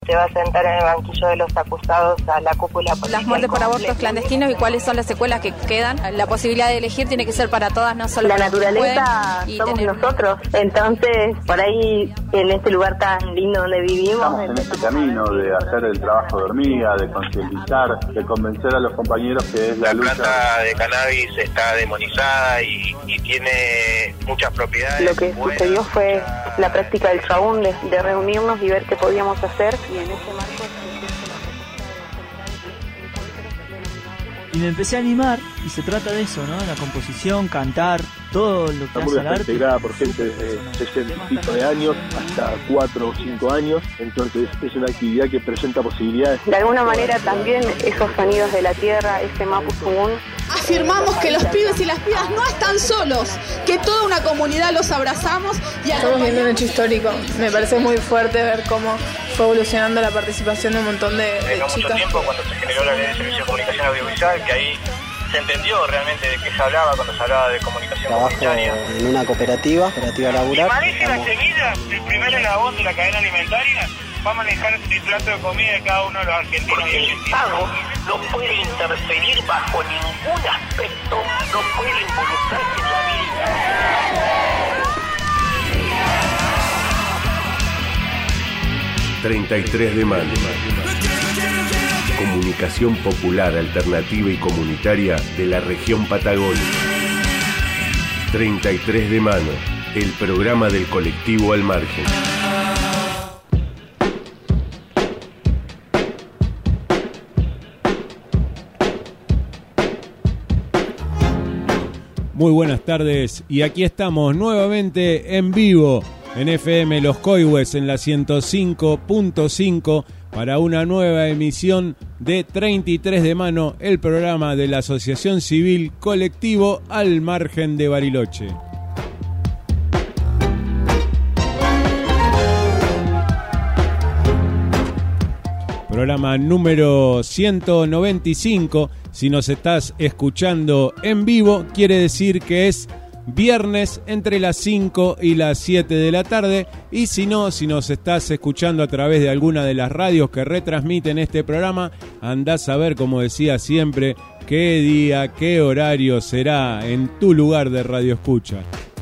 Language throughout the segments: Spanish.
se va a sentar en el banquillo de los acusados a la cúpula política. Las muertes por abortos clandestinos y cuáles son las secuelas que quedan. La posibilidad de elegir tiene que ser para todas, no solo la para los que naturaleza pueden, somos nosotros, entonces por ahí en este lugar tan lindo donde vivimos. Estamos en este camino de hacer el trabajo de hormiga, de concientizar, de convencer a los compañeros que es la lucha. La planta de cannabis está demonizada y tiene muchas propiedades. Lo que sucedió fue la práctica del chabún, de reunirnos y ver qué podíamos hacer, y en ese marco y me empecé a animar, y se trata de eso, ¿no? La composición, cantar, todo lo que hace al arte. Está integrada por gente de 60 y pico de años hasta 4 o 5 años, entonces es una actividad que presenta posibilidades. De alguna manera también esos sonidos de la tierra, ese mapuzungún. Afirmamos que los pibes y las pibas no están solos, que toda una comunidad los abrazamos y estamos viendo un hecho histórico. Me parece muy fuerte ver cómo fue evolucionando la participación de un montón de chicas. Mucho tiempo cuando se generó la ley de servicio de comunicación audiovisual, que ahí se entendió realmente de qué se hablaba cuando se hablaba de comunicación comunitaria. En una cooperativa laboral. Si maneja la semilla, el primer eslabón de la cadena alimentaria va a manejar el plato de comida de cada uno de los argentinos. Porque el Estado no puede interferir bajo ningún aspecto, no puede involucrarse en la vida. 33 de mayo. Comunicación popular, alternativa y comunitaria de la región Patagonia. 33 de mano, el programa del colectivo Al Margen. Muy buenas tardes, y aquí estamos nuevamente en vivo en FM Los Coihues en la 105.5 para una nueva emisión de 33 de mano, el programa de la Asociación Civil Colectivo Al Margen de Bariloche. Programa número 195. Si nos estás escuchando en vivo, quiere decir que es viernes entre las 5 y las 7 de la tarde. Y si no, si nos estás escuchando a través de alguna de las radios que retransmiten este programa, andás a ver, como decía siempre, qué día, qué horario será en tu lugar de radio escucha.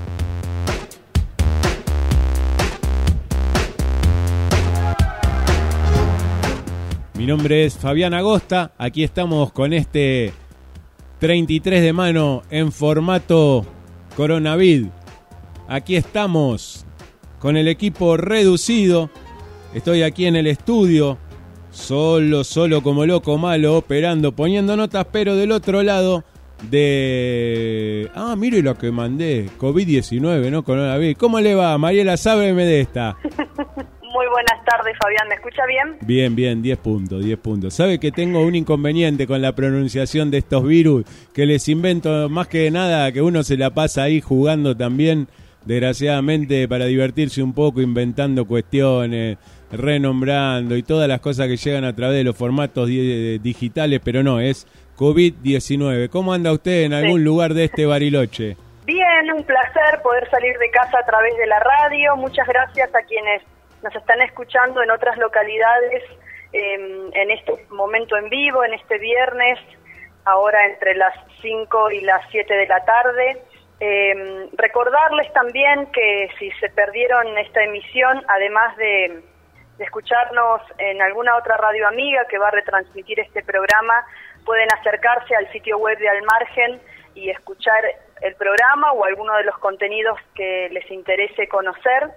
Mi nombre es Fabián Agosta, aquí estamos con este 33 de mano en formato coronavirus. Aquí estamos con el equipo reducido, estoy aquí en el estudio, solo como loco malo, operando, poniendo notas, pero del otro lado de... mire lo que mandé, COVID-19, no coronavirus. ¿Cómo le va, Mariela? Sábreme de esta. Muy buenas tardes, Fabián. ¿Me escucha bien? Bien, 10 puntos. ¿Sabe que tengo un inconveniente con la pronunciación de estos virus? Que les invento más que nada, que uno se la pasa ahí jugando también, desgraciadamente, para divertirse un poco, inventando cuestiones, renombrando y todas las cosas que llegan a través de los formatos digitales, pero no, es COVID-19. ¿Cómo anda usted en algún lugar de este Bariloche? Bien, un placer poder salir de casa a través de la radio. Muchas gracias a quienes nos están escuchando en otras localidades en este momento en vivo, en este viernes, ahora entre las 5 y las 7 de la tarde. Recordarles también que si se perdieron esta emisión, además de escucharnos en alguna otra radio amiga que va a retransmitir este programa, pueden acercarse al sitio web de Al Margen y escuchar el programa o alguno de los contenidos que les interese conocer.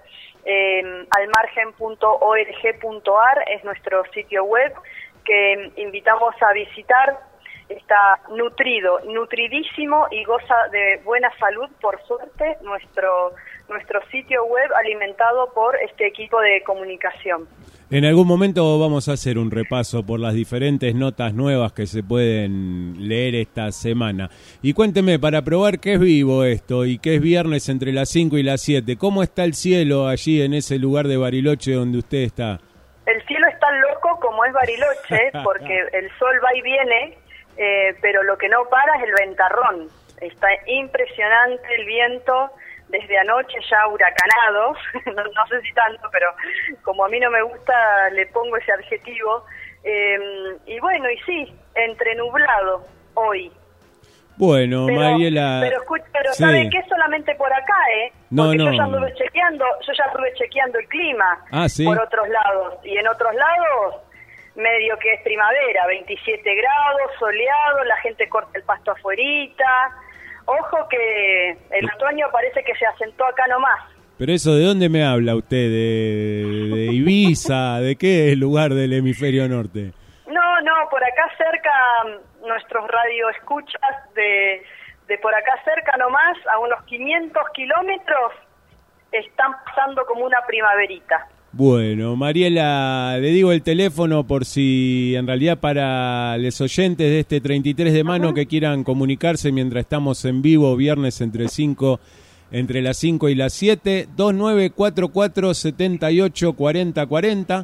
almargen.org.ar es nuestro sitio web que invitamos a visitar. Está nutridísimo y goza de buena salud, por suerte, nuestro sitio web alimentado por este equipo de comunicación. En algún momento vamos a hacer un repaso por las diferentes notas nuevas que se pueden leer esta semana. Y cuénteme, para probar que es vivo esto y que es viernes entre las 5 y las 7, ¿cómo está el cielo allí en ese lugar de Bariloche donde usted está? El cielo está loco como es Bariloche, porque el sol va y viene, pero lo que no para es el ventarrón. Está impresionante el viento desde anoche ya huracanados, no sé si tanto, pero como a mí no me gusta le pongo ese adjetivo, y bueno, y sí, entre nublado hoy. Bueno, pero, Mariela... Pero sí. ¿Saben qué? Solamente por acá, Porque yo ya anduve chequeando el clima ¿sí? Por otros lados, y en otros lados medio que es primavera, 27 grados, soleado, la gente corta el pasto afuerita. Ojo que el otoño parece que se asentó acá nomás. Pero eso, ¿de dónde me habla usted? ¿De Ibiza? ¿De qué lugar del hemisferio norte? No, por acá cerca, nuestros radioescuchas de por acá cerca nomás, a unos 500 kilómetros, están pasando como una primaverita. Bueno, Mariela, le digo el teléfono por si en realidad para los oyentes de este 33 de mano que quieran comunicarse mientras estamos en vivo, viernes entre las 5 y las 7, 2944-784040,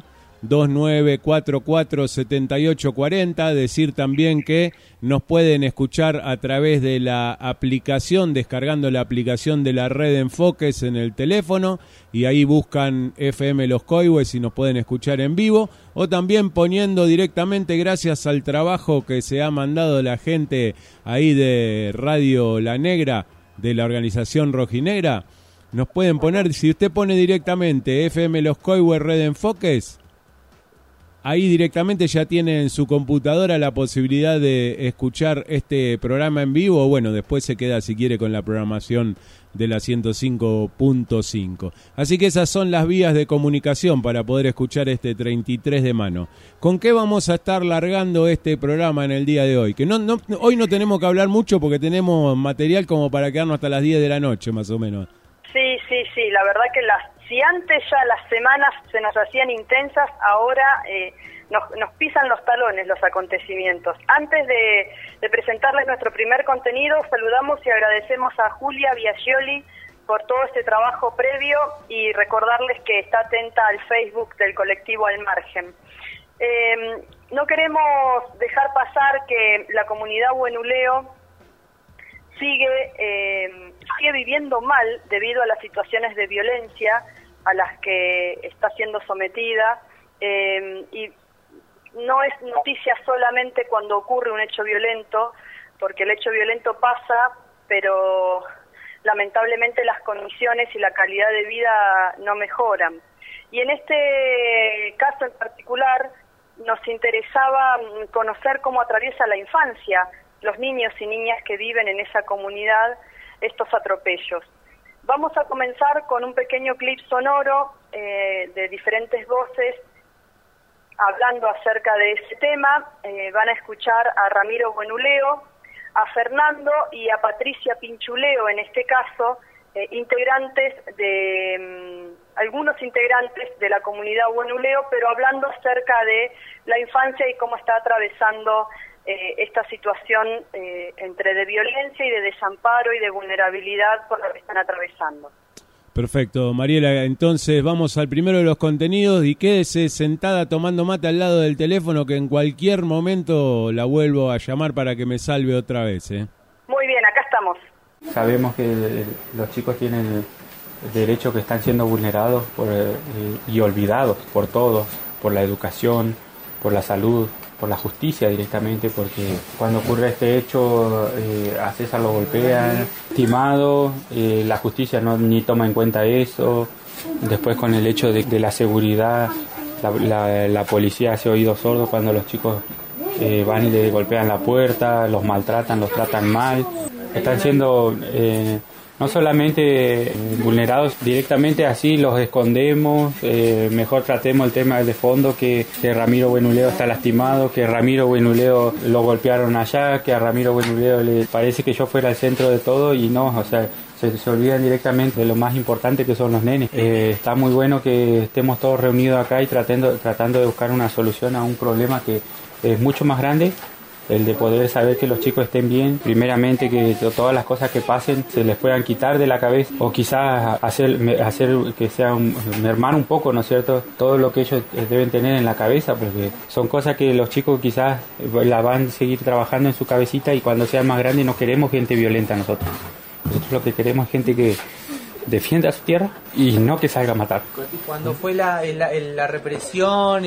2944-7840, decir también que nos pueden escuchar a través de la aplicación, descargando la aplicación de la Red Enfoques en el teléfono, y ahí buscan FM Los Coihues y nos pueden escuchar en vivo, o también poniendo directamente, gracias al trabajo que se ha mandado la gente ahí de Radio La Negra, de la organización Rojinegra, nos pueden poner, si usted pone directamente FM Los Coihues Red Enfoques, ahí directamente ya tiene en su computadora la posibilidad de escuchar este programa en vivo, o bueno, después se queda si quiere con la programación de la 105.5. Así que esas son las vías de comunicación para poder escuchar este 33 de mano. ¿Con qué vamos a estar largando este programa en el día de hoy? Que hoy no tenemos que hablar mucho porque tenemos material como para quedarnos hasta las 10 de la noche, más o menos. Sí, la verdad que si antes ya las semanas se nos hacían intensas, ahora nos pisan los talones los acontecimientos. Antes de presentarles nuestro primer contenido, saludamos y agradecemos a Julia Biagioli por todo este trabajo previo y recordarles que está atenta al Facebook del colectivo Al Margen. No queremos dejar pasar que la comunidad Huenuleo sigue viviendo mal debido a las situaciones de violencia a las que está siendo sometida, y no es noticia solamente cuando ocurre un hecho violento, porque el hecho violento pasa, pero lamentablemente las condiciones y la calidad de vida no mejoran. Y en este caso en particular nos interesaba conocer cómo atraviesa la infancia los niños y niñas que viven en esa comunidad estos atropellos. Vamos a comenzar con un pequeño clip sonoro de diferentes voces hablando acerca de ese tema. Van a escuchar a Ramiro Huenuleo, a Fernando y a Patricia Pinchuleo, en este caso, algunos integrantes de la comunidad Huenuleo, pero hablando acerca de la infancia y cómo está atravesando esta situación entre de violencia y de desamparo y de vulnerabilidad por la que están atravesando. Perfecto, Mariela, entonces vamos al primero de los contenidos y quédese sentada tomando mate al lado del teléfono, que en cualquier momento la vuelvo a llamar para que me salve otra vez. Muy bien, acá estamos. Sabemos que los chicos tienen derechos que están siendo vulnerados y olvidados por todos, por la educación, por la salud, por la justicia directamente, porque cuando ocurre este hecho a César lo golpean, estimado, la justicia ni toma en cuenta eso. Después con el hecho de la seguridad, la policía hace oídos sordos cuando los chicos van y le golpean la puerta, los maltratan, los tratan mal. Están siendo no solamente vulnerados directamente, así los escondemos, mejor tratemos el tema de fondo, que Ramiro Huenuleo está lastimado, que Ramiro Huenuleo lo golpearon allá, que a Ramiro Huenuleo le parece que yo fuera el centro de todo, y no, o sea, se olvidan directamente de lo más importante que son los nenes. Está muy bueno que estemos todos reunidos acá y tratando de buscar una solución a un problema que es mucho más grande, el de poder saber que los chicos estén bien, primeramente que todas las cosas que pasen se les puedan quitar de la cabeza, o quizás hacer que sea mermar un poco, ¿no es cierto?, todo lo que ellos deben tener en la cabeza, porque son cosas que los chicos quizás la van a seguir trabajando en su cabecita, y cuando sean más grandes no queremos gente violenta nosotros lo que queremos es gente defienda su tierra y no que salga a matar. Cuando fue la represión,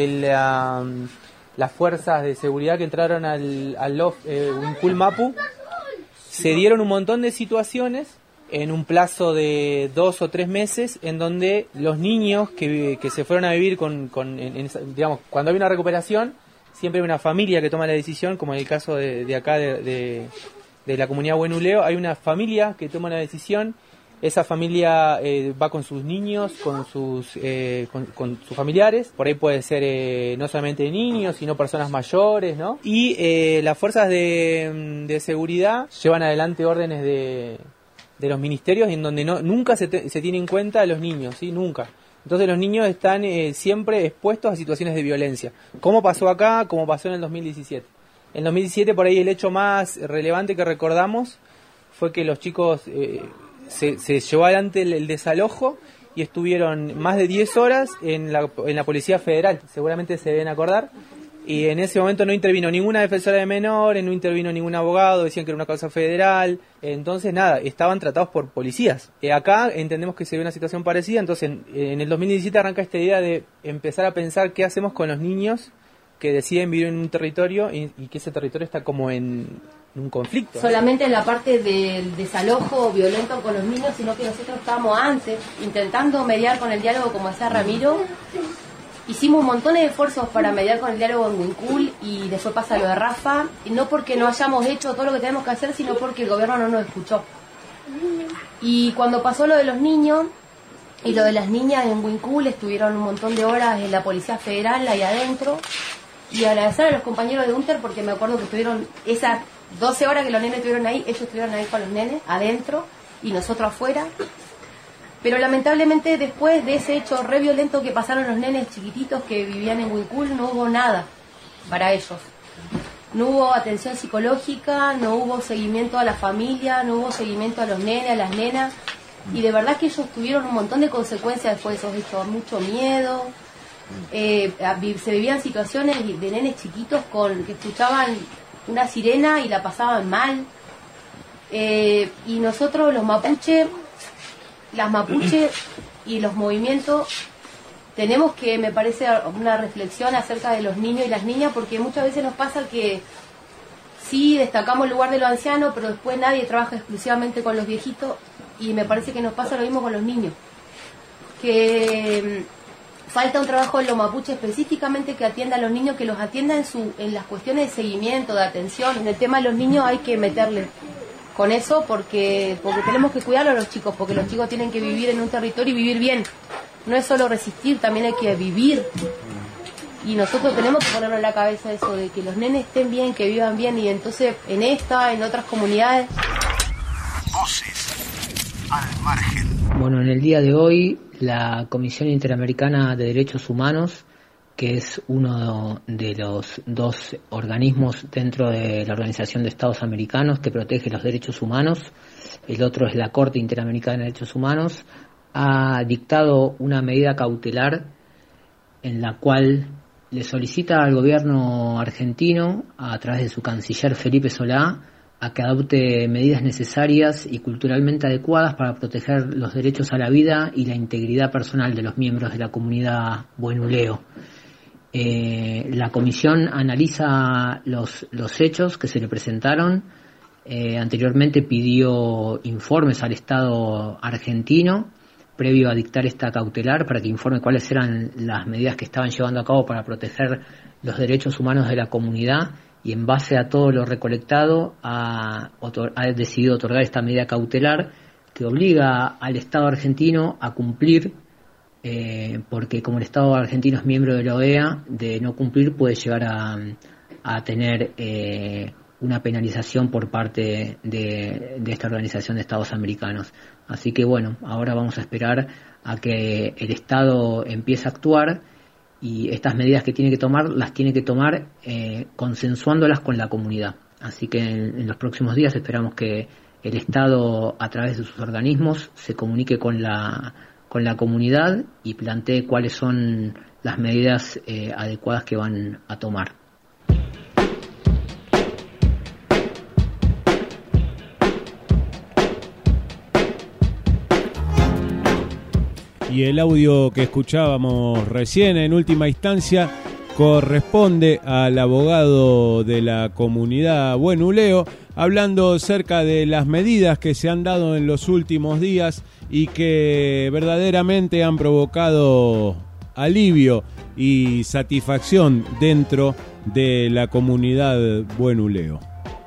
las fuerzas de seguridad que entraron al Huincul Mapu, se dieron un montón de situaciones en un plazo de 2 o 3 meses en donde los niños que se fueron a vivir digamos, cuando hay una recuperación, siempre hay una familia que toma la decisión, como en el caso de acá de la comunidad Huenuleo, hay una familia que toma la decisión. Esa familia va con sus niños, con sus familiares, por ahí puede ser no solamente niños, sino personas mayores, ¿no? Y las fuerzas de seguridad llevan adelante órdenes de los ministerios en donde nunca se tiene en cuenta a los niños, ¿sí? Nunca. Entonces los niños están siempre expuestos a situaciones de violencia, como pasó acá, como pasó en el 2017. En el 2017 por ahí el hecho más relevante que recordamos fue que los chicos... Se llevó adelante el desalojo y estuvieron más de 10 horas en la Policía Federal, seguramente se deben acordar, y en ese momento no intervino ninguna defensora de menores, no intervino ningún abogado, decían que era una causa federal, entonces nada, estaban tratados por policías. Acá entendemos que se ve una situación parecida, entonces en el 2017 arranca esta idea de empezar a pensar qué hacemos con los niños que deciden vivir en un territorio y que ese territorio está como en un conflicto. Solamente en la parte del desalojo violento con los niños, sino que nosotros estábamos antes intentando mediar con el diálogo, como decía Ramiro. Hicimos un montón de esfuerzos para mediar con el diálogo en Huincul y después pasa lo de Rafa, y no porque no hayamos hecho todo lo que tenemos que hacer, sino porque el gobierno no nos escuchó. Y cuando pasó lo de los niños y lo de las niñas en Huincul, estuvieron un montón de horas en la Policía Federal ahí adentro, y agradecer a los compañeros de UNTER porque me acuerdo que estuvieron esas 12 horas que los nenes estuvieron ahí, ellos estuvieron ahí con los nenes adentro y nosotros afuera. Pero lamentablemente después de ese hecho re violento que pasaron los nenes chiquititos que vivían en Huincul, no hubo nada para ellos. No hubo atención psicológica, no hubo seguimiento a la familia, no hubo seguimiento a los nenes, a las nenas, y de verdad que ellos tuvieron un montón de consecuencias después de esos hechos, mucho miedo. Se vivían situaciones de nenes chiquitos que escuchaban una sirena y la pasaban mal, y nosotros las mapuche y los movimientos tenemos que, me parece, una reflexión acerca de los niños y las niñas, porque muchas veces nos pasa que sí destacamos el lugar de los ancianos, pero después nadie trabaja exclusivamente con los viejitos, y me parece que nos pasa lo mismo con los niños, que falta un trabajo en los mapuche específicamente que atienda a los niños, que los atienda en las cuestiones de seguimiento, de atención. En el tema de los niños hay que meterle con eso porque tenemos que cuidar a los chicos, porque los chicos tienen que vivir en un territorio y vivir bien. No es solo resistir, también hay que vivir. Y nosotros tenemos que ponernos en la cabeza eso, de que los nenes estén bien, que vivan bien, y entonces en otras comunidades. Voces al margen. Bueno, en el día de hoy la Comisión Interamericana de Derechos Humanos, que es uno de los 2 organismos dentro de la Organización de Estados Americanos que protege los derechos humanos, el otro es la Corte Interamericana de Derechos Humanos, ha dictado una medida cautelar en la cual le solicita al gobierno argentino, a través de su canciller Felipe Solá, a que adopte medidas necesarias y culturalmente adecuadas para proteger los derechos a la vida y la integridad personal de los miembros de la comunidad Huenuleo. La comisión analiza los hechos que se le presentaron. Anteriormente pidió informes al Estado argentino previo a dictar esta cautelar para que informe cuáles eran las medidas que estaban llevando a cabo para proteger los derechos humanos de la comunidad, y en base a todo lo recolectado ha decidido otorgar esta medida cautelar que obliga al Estado argentino a cumplir, porque como el Estado argentino es miembro de la OEA, de no cumplir puede llegar a tener una penalización por parte de esta Organización de Estados Americanos. Así que bueno, ahora vamos a esperar a que el Estado empiece a actuar, y estas medidas que tiene que tomar, las tiene que tomar consensuándolas con la comunidad. Así que en los próximos días esperamos que el Estado, a través de sus organismos, se comunique con la comunidad y plantee cuáles son las medidas adecuadas que van a tomar. Y el audio que escuchábamos recién, en última instancia, corresponde al abogado de la comunidad Buenuleo, hablando acerca de las medidas que se han dado en los últimos días y que verdaderamente han provocado alivio y satisfacción dentro de la comunidad Buenuleo.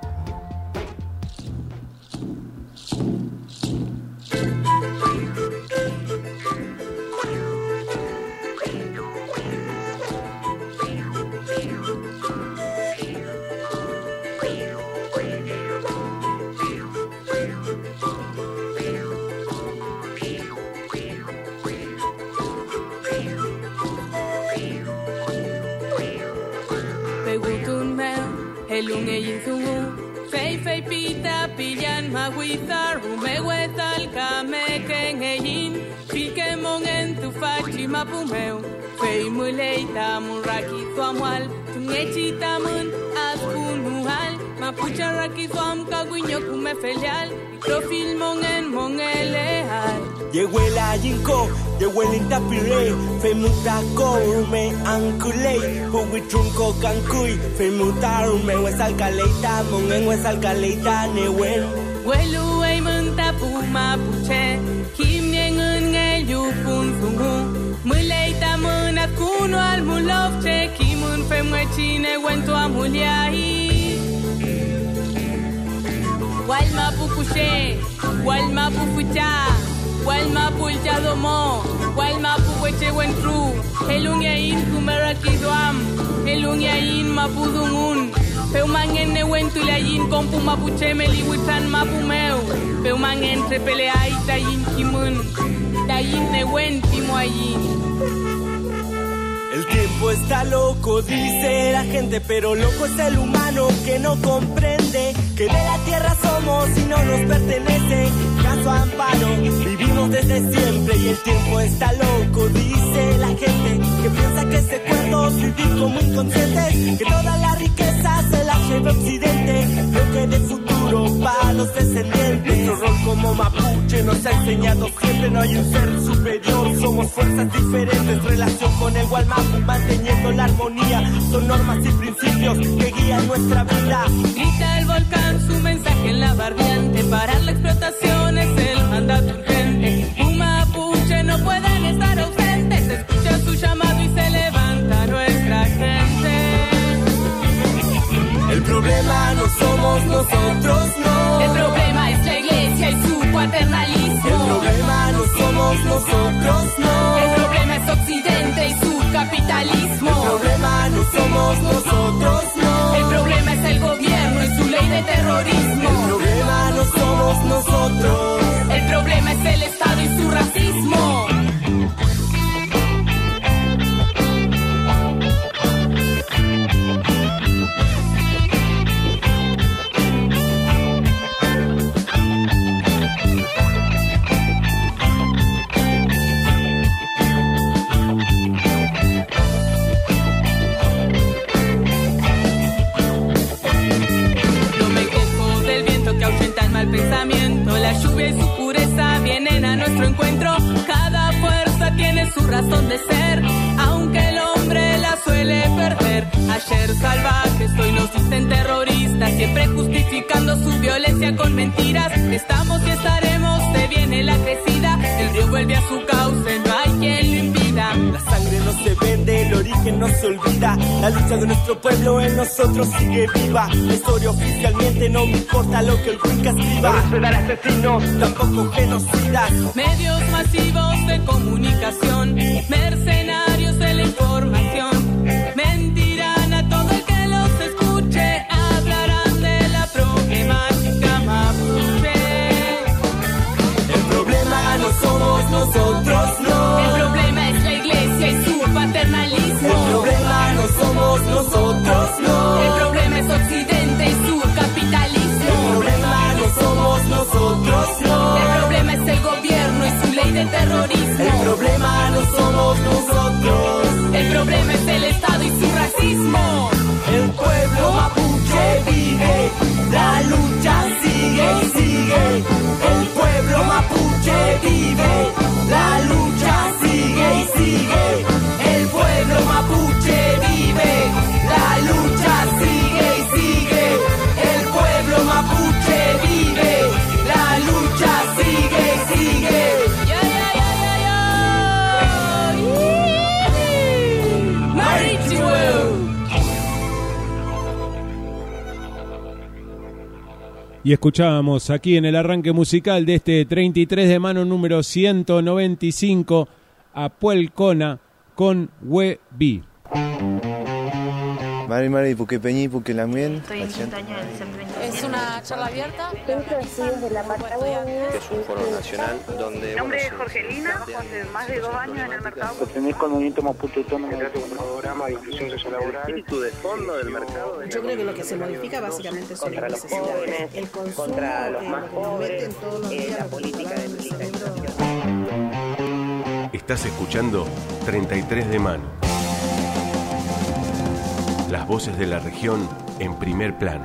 Mapumeu, fei muleita muraki tuamual, tungechita mun aspunual, mapucha raki tuam kaguinyo kume felial, profil mongen mongeleal. Yehuela yinko, yehuelinta pire, fei mutako ume ankule, huitrunko kankui, fei mutarume wesalkaleita, mongen wesalkaleita newen. Welu ei munta puma puche, kimnyengun ngeyupun sungu. Muleita mun at kuno al mulovche, kimun femwechine wento a muliai. Walma pukushe, walma pufucha, walma pulcha domo, walma puweche wentru, elunyain kumerakidoam, elunyain mapudungun. Peumangen ne wentu layin kompu mapuche meliwitan mapumeu, peumangen trepeleai tayin kimun. El tiempo está loco, dice la gente, pero loco es el humano que no comprende que de la tierra somos y no nos pertenece. Caso amparo, vivimos desde siempre y el tiempo está loco, dice la gente, que piensa que secuerdos vivir como inconscientes, que toda la riqueza se la lleva Occidente, lo que de futuro para los descendientes. Nuestro rol como mapuche nos ha enseñado siempre, no hay un ser superior, somos fuerzas diferentes, relación con el Gualmapu, manteniendo la armonía, son normas y principios que guían nuestra vida. Grita el volcán su mensaje en la barriante, parar la explotación es el mandato urgente. Un mapuche no pueden estar ausentes, escucha su llamado y se levanta nuestra gente. El problema no somos nosotros, no. El problema es la iglesia y su paternalismo. El problema no somos nosotros, no. El problema es Occidente y su capitalismo. El problema no somos nosotros, no. El problema es el gobierno y su ley de terrorismo. El problema no somos nosotros. El problema es el Estado y su racismo. Pensamiento, la lluvia y su pureza vienen a nuestro encuentro. Cada fuerza tiene su razón de ser, aunque el hombre la suele perder. Ayer salvajes, hoy nos dicen terroristas, siempre justificando su violencia con mentiras. Estamos y estaremos, se viene la crecida, el río vuelve a su cauce, no hay quien lo impida. La sangre no se vende, el origen no se olvida, la lucha de nuestro pueblo en nosotros sigue viva. La historia oficialmente no me importa lo que el Cuenca escriba, no serán asesinos, tampoco genocidas. Medios masivos de comunicación, mercenarios de la información, mentirán a todo el que los escuche, hablarán de la problemática mapuche. El problema no somos nosotros, no. El problema es la iglesia y su paternalismo. El problema no somos nosotros, no. El problema es Occidente y su capitalismo. El problema no somos nosotros, no. El problema es el gobierno y su ley de terrorismo. El problema no somos nosotros. El problema es el Y escuchábamos aquí en el arranque musical de este 33 de mano número 195 a Puelcona con Hueví. Mari, porque Peñi, porque también. Estoy en Quintaña del Centro Internacional. Es una charla abierta. Centro de Estudios de la Patagonia. Es un foro nacional donde. Mi nombre es Jorgelina, hace más de 2 años en el mercado. Pertenezco al movimiento Maputo Autónomo. Un programa de inclusión sociolaboral. El espíritu de fondo del mercado. Yo creo que lo que se modifica básicamente son las necesidades. El consumo, contra los más pobres, la política de militarización. Estás escuchando 33 de mano. Las voces de la región en primer plano.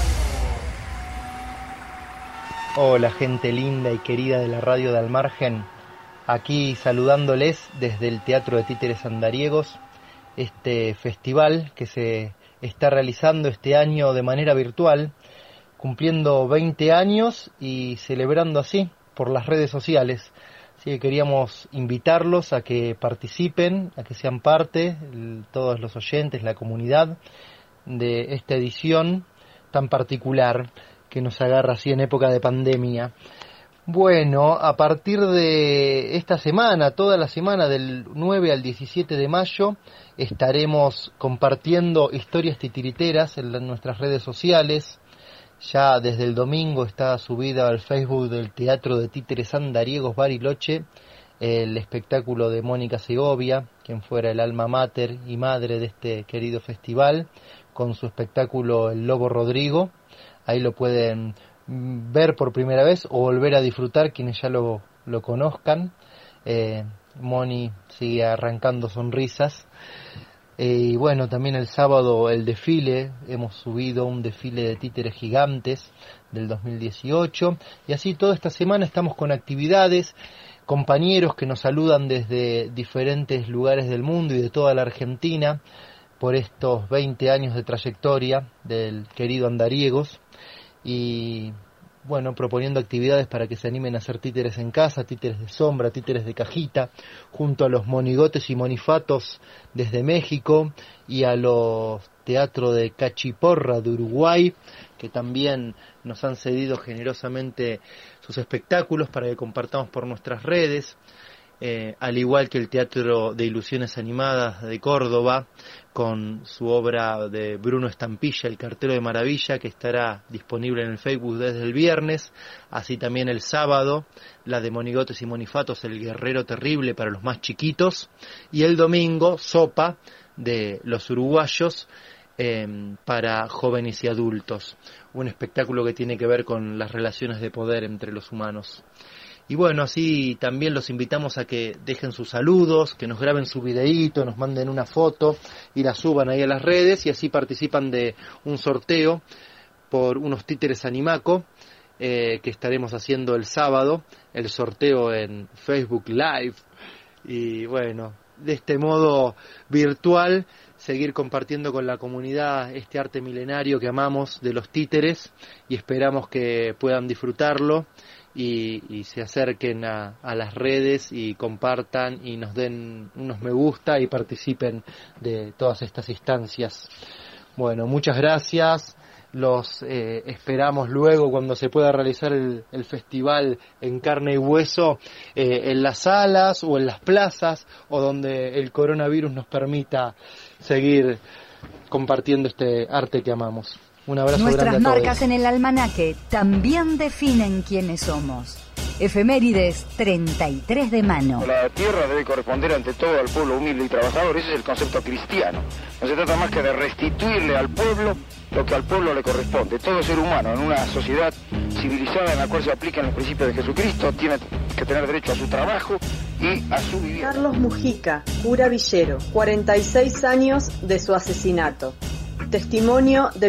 Hola gente linda y querida de la radio de Al Margen, aquí saludándoles desde el Teatro de Títeres Andariegos, este festival que se está realizando este año de manera virtual, cumpliendo 20 años y celebrando así por las redes sociales. Así que queríamos invitarlos a que participen, a que sean parte, todos los oyentes, la comunidad, de esta edición tan particular que nos agarra así en época de pandemia. Bueno, a partir de esta semana, toda la semana del 9 al 17 de mayo, estaremos compartiendo historias titiriteras en nuestras redes sociales. Ya desde el domingo está subida al Facebook del Teatro de Títeres Andariegos Bariloche el espectáculo de Mónica Segovia, quien fuera el alma mater y madre de este querido festival, con su espectáculo El Lobo Rodrigo. Ahí lo pueden ver por primera vez o volver a disfrutar quienes ya lo conozcan. Moni sigue arrancando sonrisas. Y bueno, también el sábado el desfile, hemos subido un desfile de títeres gigantes del 2018, y así toda esta semana estamos con actividades, compañeros que nos saludan desde diferentes lugares del mundo y de toda la Argentina por estos 20 años de trayectoria del querido Andariegos, y bueno, proponiendo actividades para que se animen a hacer títeres en casa, títeres de sombra, títeres de cajita, junto a los monigotes y monifatos desde México y a los teatros de Cachiporra de Uruguay, que también nos han cedido generosamente sus espectáculos para que compartamos por nuestras redes, al igual que el Teatro de Ilusiones Animadas de Córdoba, con su obra de Bruno Estampilla, El Cartero de Maravilla, que estará disponible en el Facebook desde el viernes. Así también el sábado, la de Monigotes y Monifatos, El Guerrero Terrible para los más chiquitos. Y el domingo, Sopa, de los uruguayos, para jóvenes y adultos. Un espectáculo que tiene que ver con las relaciones de poder entre los humanos. Y bueno, así también los invitamos a que dejen sus saludos, que nos graben su videíto, nos manden una foto y la suban ahí a las redes, y así participan de un sorteo por unos títeres Animaco que estaremos haciendo el sábado, el sorteo en Facebook Live. Y bueno, de este modo virtual, seguir compartiendo con la comunidad este arte milenario que amamos de los títeres, y esperamos que puedan disfrutarlo y se acerquen a las redes y compartan y nos den unos me gusta y participen de todas estas instancias. Bueno, muchas gracias. Los esperamos luego cuando se pueda realizar el festival en carne y hueso, en las salas o en las plazas, o donde el coronavirus nos permita seguir compartiendo este arte que amamos. Un abrazo Nuestras grande a todos. marcas en el almanaque también definen quiénes somos. Efemérides 33 de mano. La tierra debe corresponder ante todo al pueblo humilde y trabajador. Ese es el concepto cristiano. No se trata más que de restituirle al pueblo lo que al pueblo le corresponde. Todo ser humano en una sociedad civilizada en la cual se aplican los principios de Jesucristo tiene que tener derecho a su trabajo y a su vivienda. Carlos Mujica, cura villero, 46 años de su asesinato. Testimonio de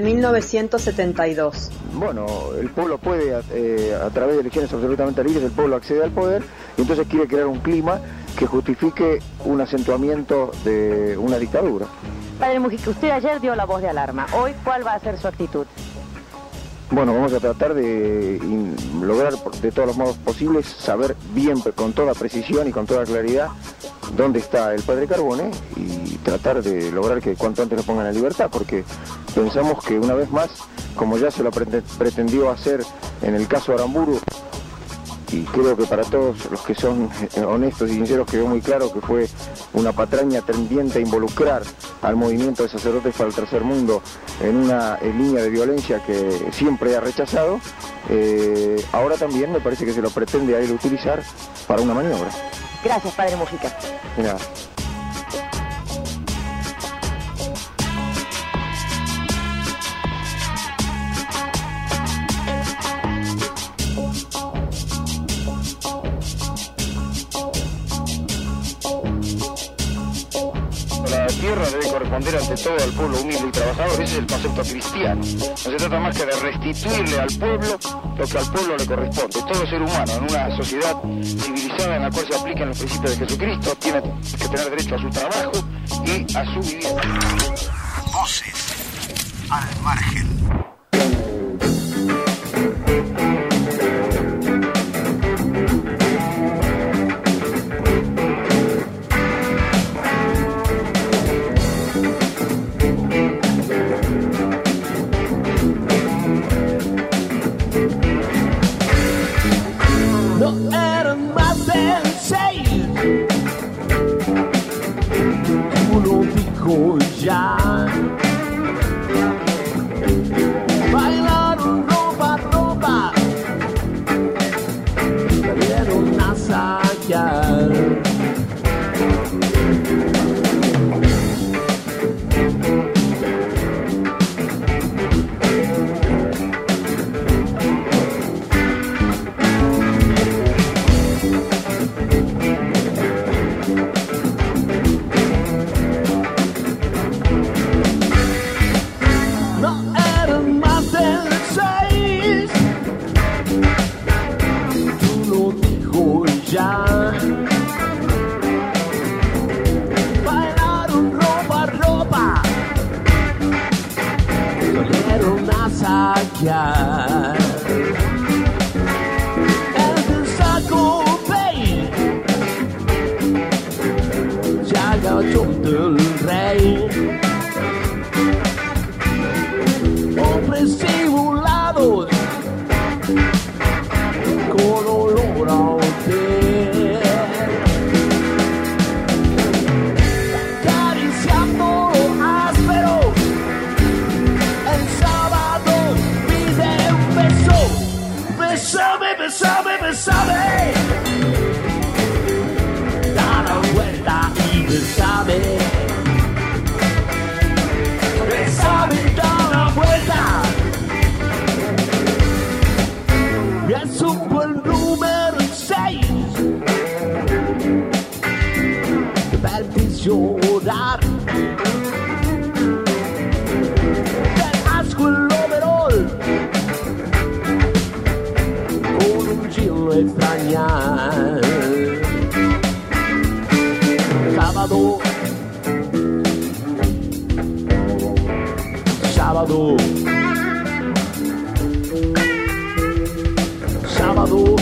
1972. Bueno, el pueblo puede, a través de elecciones absolutamente libres, el pueblo accede al poder, y entonces quiere crear un clima que justifique un acentuamiento de una dictadura. Padre Mujica, usted ayer dio la voz de alarma. Hoy, ¿cuál va a ser su actitud? Bueno, vamos a tratar de lograr de todos los modos posibles saber bien, con toda precisión y con toda claridad, dónde está el padre Carbone, y tratar de lograr que cuanto antes lo pongan en libertad, porque pensamos que una vez más como ya se lo pretendió hacer en el caso Aramburu. Y creo que para todos los que son honestos y sinceros quedó muy claro que fue una patraña tendiente a involucrar al movimiento de sacerdotes para el tercer mundo en una línea de violencia que siempre ha rechazado. Ahora también me parece que se lo pretende a él utilizar para una maniobra. Gracias, Padre Mujica. De nada. La tierra debe corresponder ante todo al pueblo humilde y trabajador, ese es el concepto cristiano. No se trata más que de restituirle al pueblo lo que al pueblo le corresponde. Todo ser humano en una sociedad civilizada en la cual se aplican los principios de Jesucristo tiene que tener derecho a su trabajo y a su vivienda. Voces al margen. Ya bailaron ropa, ropa, salieron a saquear. Bailaron ropa, ropa, salieron a saquear. El saco Bay se agachó del rey, hombres simulados con olor a hotel, acariciando lo áspero. El sábado pide un beso, besame, besame, besame, da la vuelta y besame, besame, da la vuelta. Me supo el número 6, verte llorar, del asco el overol, con un chilo extrañar. Sábado, sábado, sábado,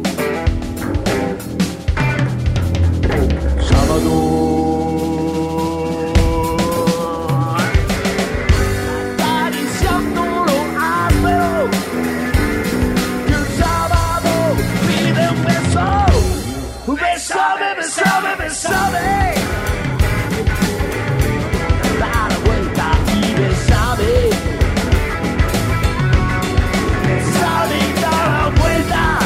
sábado. Acariciando lo áspero, y el sábado pide un beso, besame, besame, besame, da la vuelta y besame, besame y da la vuelta.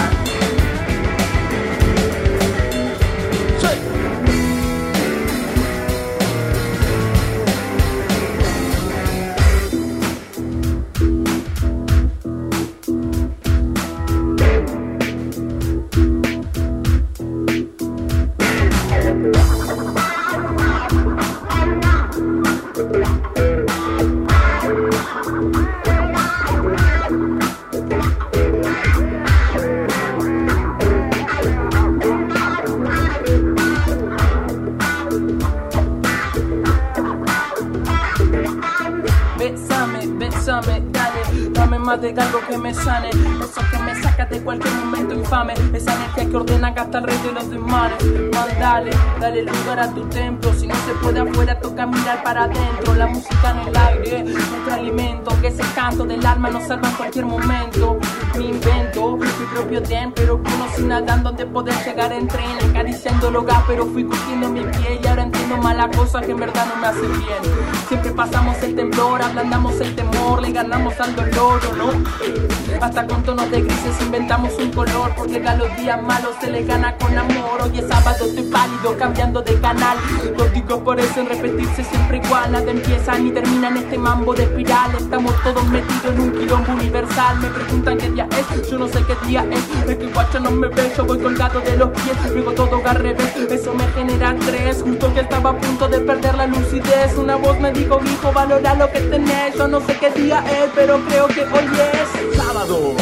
Bésame, bésame, dale, Dame más de algo que me sane, eso que me saca de cualquier momento infame, esa energía que ordena que hasta el rey de los demás. Mandale, dale lugar a tu templo, si no se puede afuera toca mirar para adentro. La música en el aire, nuestro alimento, que ese canto del alma nos salva en cualquier momento. Me invento mi propio den, pero conocí nadando de poder llegar en tren, acariciando el hogar, pero fui cogiendo mi pie y ahora entiendo mala cosa que en verdad no me hace bien. Siempre pasamos el temblor, ablandamos el temor, le ganamos al dolor, ¿o no? Hasta con tonos de grises inventamos un color, porque a los días malos se le gana con amor. Hoy es sábado, estoy pálido, cambiando de canal. Los discos parecen repetirse siempre igual, nada empieza ni termina en este mambo de espiral. Estamos todos metidos en un quilombo universal. Me preguntan qué día es, yo no sé qué día es que guacho no me ve, yo voy colgado de los pies, luego todo al revés, eso me genera estrés. Justo que estaba a punto de perder la lucidez, una voz me dijo, hijo, valora lo que tenés. Yo no sé qué día es, pero creo que hoy es sábado.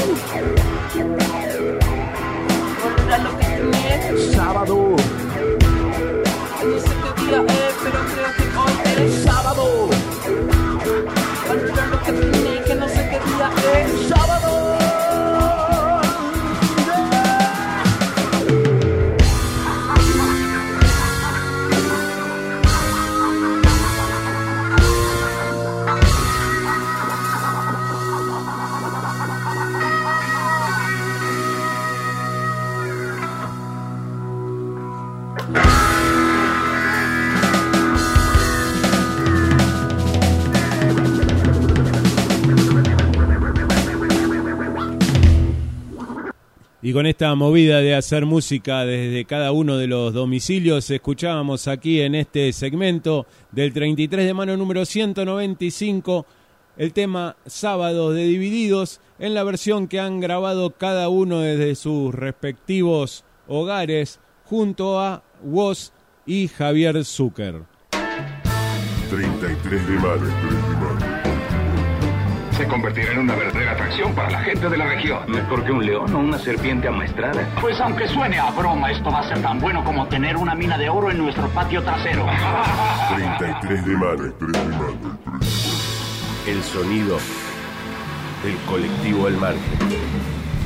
Valora lo que tenés. Sábado. No sé qué día es, pero creo que hoy es sábado. Valora lo que tenés, que no sé qué día es sábado. Y con esta movida de hacer música desde cada uno de los domicilios, escuchábamos aquí en este segmento del 33 de mano número 195 el tema Sábados de Divididos en la versión que han grabado cada uno desde sus respectivos hogares junto a Woz y Javier Zucker. 33 de mano. Se convertirá en una verdadera atracción para la gente de la región. Mejor que un león o una serpiente amaestrada. Pues aunque suene a broma, esto va a ser tan bueno como tener una mina de oro en nuestro patio trasero. 33 de mano. El sonido del colectivo El Margen.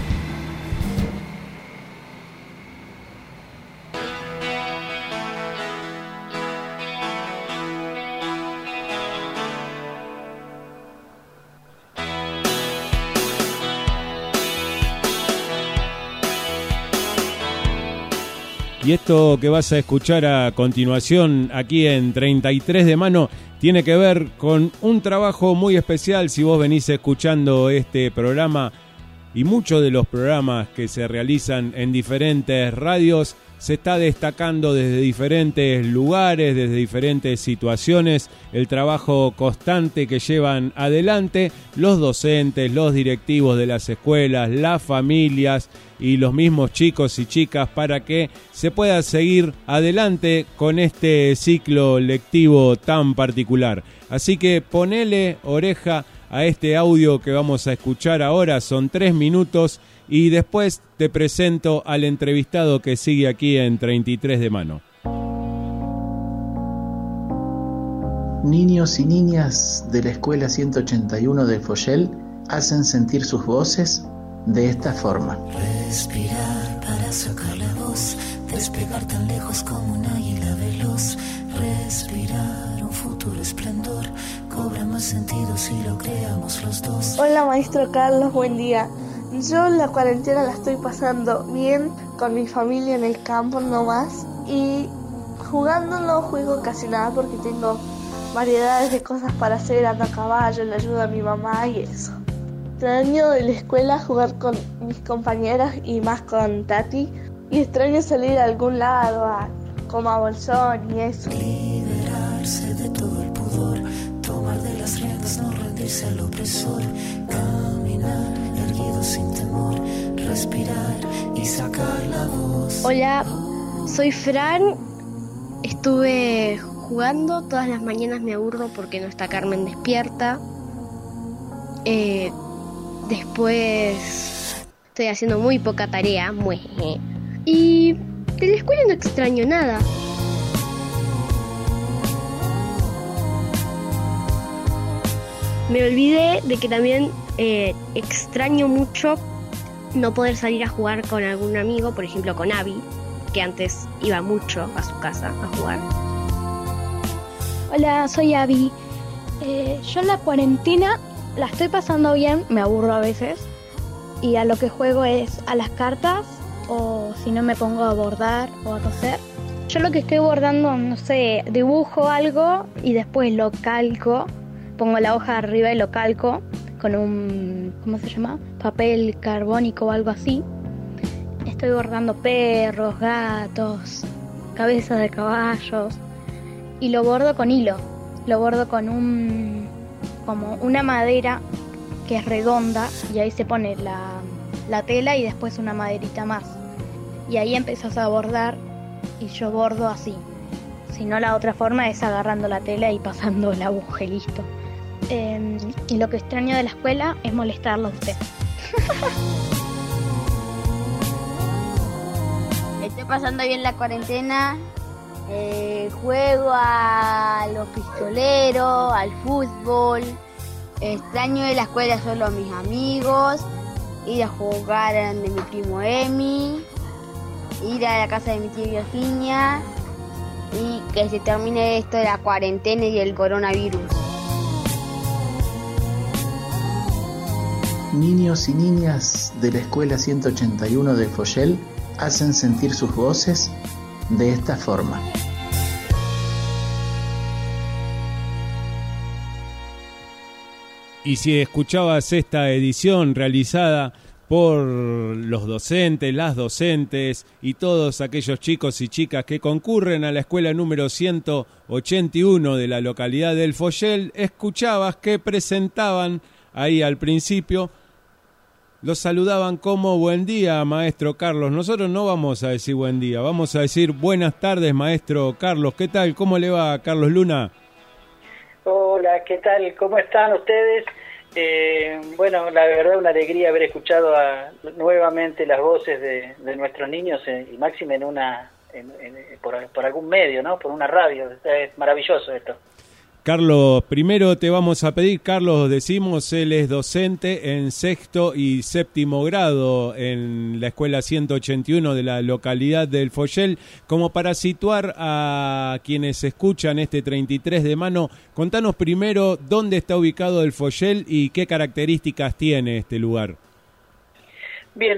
Y esto que vas a escuchar a continuación aquí en 33 de mano tiene que ver con un trabajo muy especial. Si vos venís escuchando este programa y muchos de los programas que se realizan en diferentes radios, se está destacando desde diferentes lugares, desde diferentes situaciones, el trabajo constante que llevan adelante los docentes, los directivos de las escuelas, las familias y los mismos chicos y chicas para que se pueda seguir adelante con este ciclo lectivo tan particular. Así que ponele oreja a este audio que vamos a escuchar ahora, son 3 minutos y después te presento al entrevistado que sigue aquí en 33 de mano. Niños y niñas de la Escuela 181 de Foyel hacen sentir sus voces de esta forma. Respirar para sacar la voz, despegar tan lejos como un águila veloz. Respirar un futuro esplendor, cobra más sentido si lo creamos los dos. Hola maestro Carlos, buen día. Yo la cuarentena la estoy pasando bien con mi familia en el campo nomás y jugando no juego casi nada porque tengo variedades de cosas para hacer, ando a caballo, le ayudo a mi mamá y eso. Extraño de la escuela jugar con mis compañeras y más con Tati y extraño salir a algún lado como a Bolsón y eso. Liberarse de todo el pudor, tomar de las riendas, no rendirse al opresor, caminar erguido sin temor, respirar y sacar la voz. Hola, soy Fran, estuve jugando, todas las mañanas me aburro porque no está Carmen despierta. Después estoy haciendo muy poca tarea, y de la escuela no extraño nada. Me olvidé de que también extraño mucho no poder salir a jugar con algún amigo, por ejemplo con Abby, que antes iba mucho a su casa a jugar. Hola, soy Abby. Yo en la cuarentena la estoy pasando bien, me aburro a veces, y a lo que juego es a las cartas, o si no me pongo a bordar o a coser. Yo lo que estoy bordando, no sé, dibujo algo y después lo calco, pongo la hoja arriba y lo calco con un, ¿cómo se llama? Papel carbónico o algo así. Estoy bordando perros, gatos, cabezas de caballos y lo bordo con hilo. Lo bordo con como una madera que es redonda y ahí se pone la tela y después una maderita más. Y ahí empezás a bordar y yo bordo así. Si no, la otra forma es agarrando la tela y pasando la aguja y listo. Y lo que extraño de la escuela es molestarlo a usted. Estoy pasando bien la cuarentena. Juego a los pistoleros, al fútbol. Extraño de la escuela solo a mis amigos. Ir a jugar a de mi primo Emi. Ir a la casa de mi tía Virginia. Y que se termine esto de la cuarentena y el coronavirus. Niños y niñas de la escuela 181 de Foyel hacen sentir sus voces de esta forma. Y si escuchabas esta edición realizada por los docentes, las docentes y todos aquellos chicos y chicas que concurren a la escuela número 181 de la localidad del Foyel, escuchabas que presentaban ahí al principio, los saludaban como buen día, maestro Carlos. Nosotros no vamos a decir buen día, vamos a decir buenas tardes, maestro Carlos. ¿Qué tal? ¿Cómo le va, Carlos Luna? Hola, ¿qué tal? ¿Cómo están ustedes? Bueno, la verdad una alegría haber escuchado nuevamente las voces de nuestros niños y máxime por algún medio, ¿no? Por una radio. Es maravilloso esto. Carlos, primero te vamos a pedir, Carlos, decimos, él es docente en 6º y 7º grado en la escuela 181 de la localidad del Foyel. Como para situar a quienes escuchan este 33 de mano, contanos primero dónde está ubicado el Foyel y qué características tiene este lugar. Bien,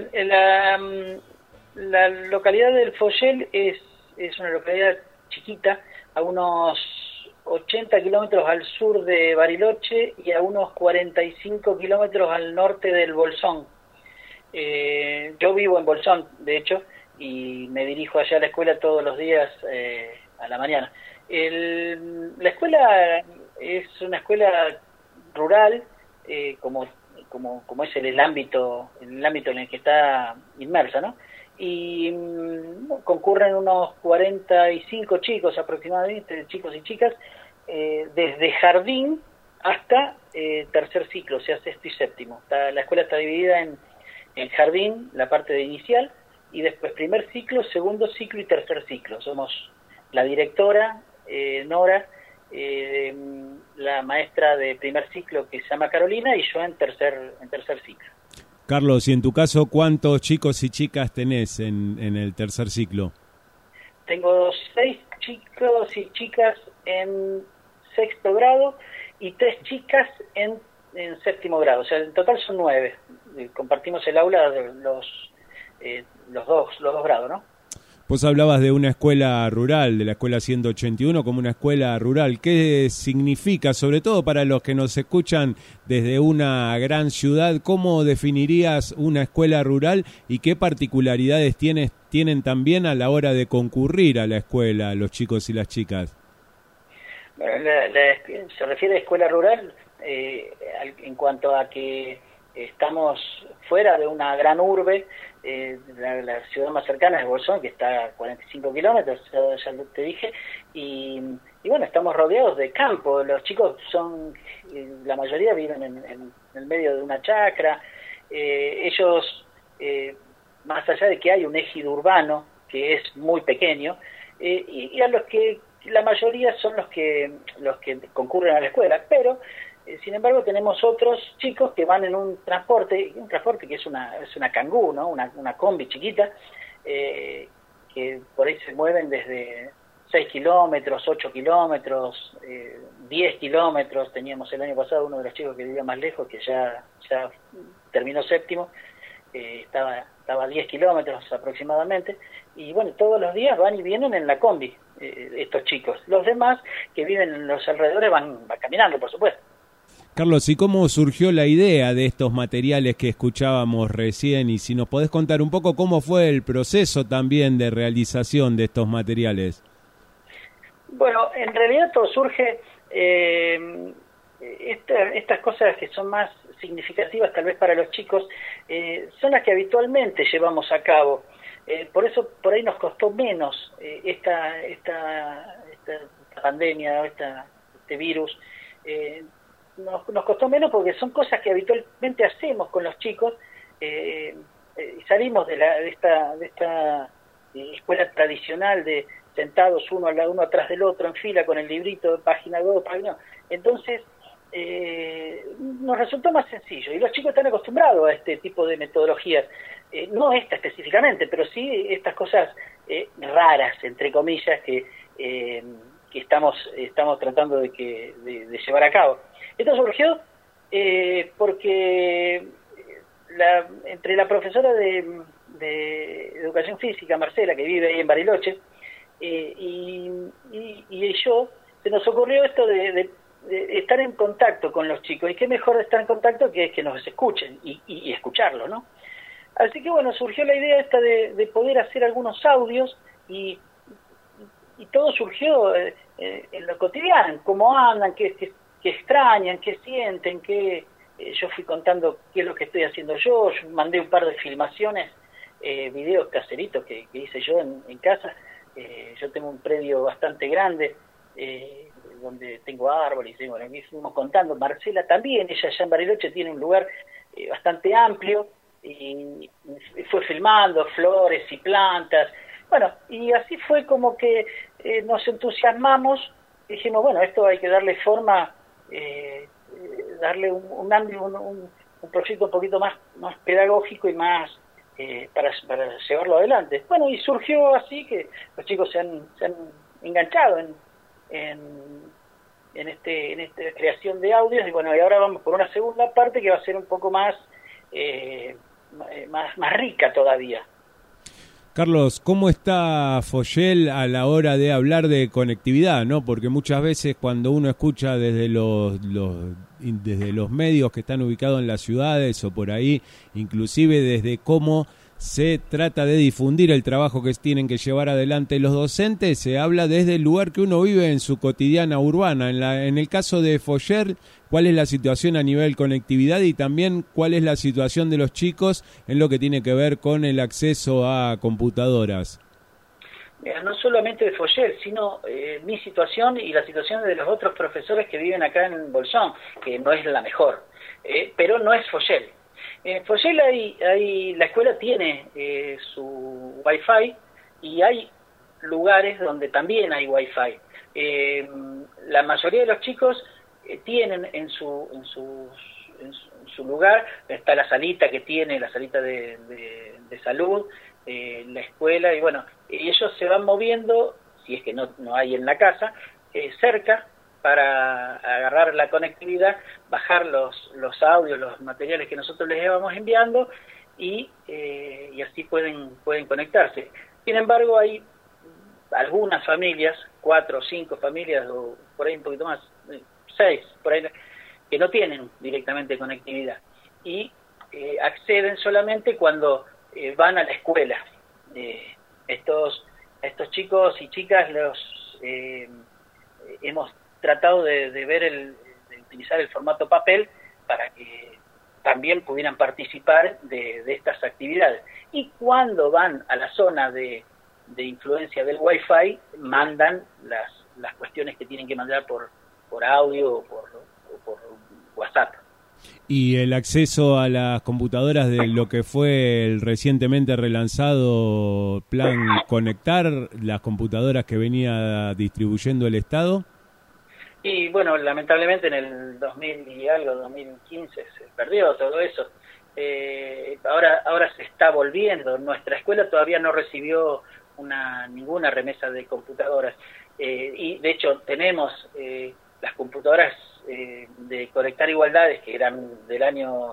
la localidad del Foyel es una localidad chiquita, a unos 80 kilómetros al sur de Bariloche y a unos 45 kilómetros al norte del Bolsón. Yo vivo en Bolsón, de hecho, y me dirijo allá a la escuela todos los días a la mañana. La escuela es una escuela rural, como es el ámbito en el que está inmersa, ¿no? Y concurren unos 45 chicos aproximadamente, chicos y chicas, desde jardín hasta tercer ciclo, o sea, 6º y 7º. La escuela está dividida en jardín, la parte de inicial, y después primer ciclo, segundo ciclo y tercer ciclo. Somos la directora, Nora, la maestra de primer ciclo que se llama Carolina y yo en tercer ciclo. Carlos, y en tu caso, ¿cuántos chicos y chicas tenés en el tercer ciclo? Tengo 6 chicos y chicas en 6º grado y 3 chicas en 7º grado. O sea, en total son 9. Compartimos el aula los dos grados, ¿no? Vos hablabas de una escuela rural, de la escuela 181 como una escuela rural. ¿Qué significa, sobre todo para los que nos escuchan desde una gran ciudad, cómo definirías una escuela rural y qué particularidades tienen también a la hora de concurrir a la escuela los chicos y las chicas? Bueno, se refiere a escuela rural en cuanto a que estamos fuera de una gran urbe. La ciudad más cercana es Bolsón, que está a 45 kilómetros, ya te dije, y bueno, estamos rodeados de campo. Los chicos la mayoría viven en el medio de una chacra. Ellos, más allá de que hay un ejido urbano que es muy pequeño, y a los que la mayoría son los que concurren a la escuela, pero Sin embargo, tenemos otros chicos que van en un transporte que es una Kangoo, ¿no? Una combi chiquita, que por ahí se mueven desde 6 kilómetros, 8 kilómetros, 10 kilómetros. Teníamos el año pasado uno de los chicos que vivía más lejos, que ya terminó séptimo, estaba a 10 kilómetros aproximadamente, y bueno, todos los días van y vienen en la combi, estos chicos. Los demás que viven en los alrededores van caminando, por supuesto. Carlos, ¿y cómo surgió la idea de estos materiales que escuchábamos recién? Y si nos podés contar un poco cómo fue el proceso también de realización de estos materiales. Bueno, en realidad todo surge, estas cosas que son más significativas tal vez para los chicos, son las que habitualmente llevamos a cabo. Por eso por ahí nos costó menos esta pandemia, este virus. Nos costó menos porque son cosas que habitualmente hacemos con los chicos, y salimos de esta escuela tradicional de sentados uno atrás del otro en fila con el librito de página 2, página. Entonces nos resultó más sencillo, y los chicos están acostumbrados a este tipo de metodologías, no esta específicamente, pero sí estas cosas raras, entre comillas, que estamos tratando de llevar a cabo. Esto surgió porque entre la profesora de Educación Física, Marcela, que vive ahí en Bariloche, y yo, se nos ocurrió esto de estar en contacto con los chicos, y qué mejor de estar en contacto que nos escuchen y escucharlos, ¿no? Así que bueno, surgió la idea esta de poder hacer algunos audios, y todo surgió en lo cotidiano, cómo andan, qué extrañan, qué sienten, yo fui contando qué es lo que estoy haciendo yo mandé un par de filmaciones, videos caseritos que hice yo en casa. Yo tengo un predio bastante grande, donde tengo árboles, y bueno, aquí fuimos contando. Marcela también, ella allá en Bariloche tiene un lugar bastante amplio, y fue filmando flores y plantas. Bueno, y así fue como que nos entusiasmamos, y dijimos, bueno, esto hay que darle forma, darle un proyecto un poquito más pedagógico y más para llevarlo adelante. Bueno, y surgió así que los chicos se han enganchado en esta creación de audios, y bueno, y ahora vamos por una segunda parte que va a ser un poco más rica todavía. Carlos, ¿cómo está Foyel a la hora de hablar de conectividad, ¿no? Porque muchas veces cuando uno escucha desde los medios que están ubicados en las ciudades o por ahí, inclusive desde cómo se trata de difundir el trabajo que tienen que llevar adelante los docentes, se habla desde el lugar que uno vive en su cotidiana urbana. En el caso de Foyel, ¿cuál es la situación a nivel conectividad y también cuál es la situación de los chicos en lo que tiene que ver con el acceso a computadoras? Mira, no solamente de Foyel, sino mi situación y la situación de los otros profesores que viven acá en Bolsón, que no es la mejor, pero no es Foyel. En Foyel la escuela tiene su Wi-Fi, y hay lugares donde también hay Wi-Fi. La mayoría de los chicos tienen en su lugar, está la salita que tiene, la salita de salud, la escuela, y bueno, ellos se van moviendo, si es que no hay en la casa, cerca, para agarrar la conectividad, bajar los audios, los materiales que nosotros les vamos enviando, y así pueden conectarse. Sin embargo, hay algunas familias, 4 o 5 familias, o por ahí un poquito más, 6, por ahí, que no tienen directamente conectividad, y acceden solamente cuando van a la escuela. Estos chicos y chicas los hemos tratado de utilizar el formato papel para que también pudieran participar de estas actividades. Y cuando van a la zona de influencia del Wi-Fi, mandan las cuestiones que tienen que mandar por audio o por WhatsApp. Y el acceso a las computadoras de lo que fue el recientemente relanzado Plan Conectar, las computadoras que venía distribuyendo el Estado. Y bueno, lamentablemente en el 2000 y algo, 2015, se perdió todo eso. Ahora se está volviendo. Nuestra escuela todavía no recibió ninguna remesa de computadoras. Y de hecho tenemos las computadoras de Conectar Igualdades, que eran del año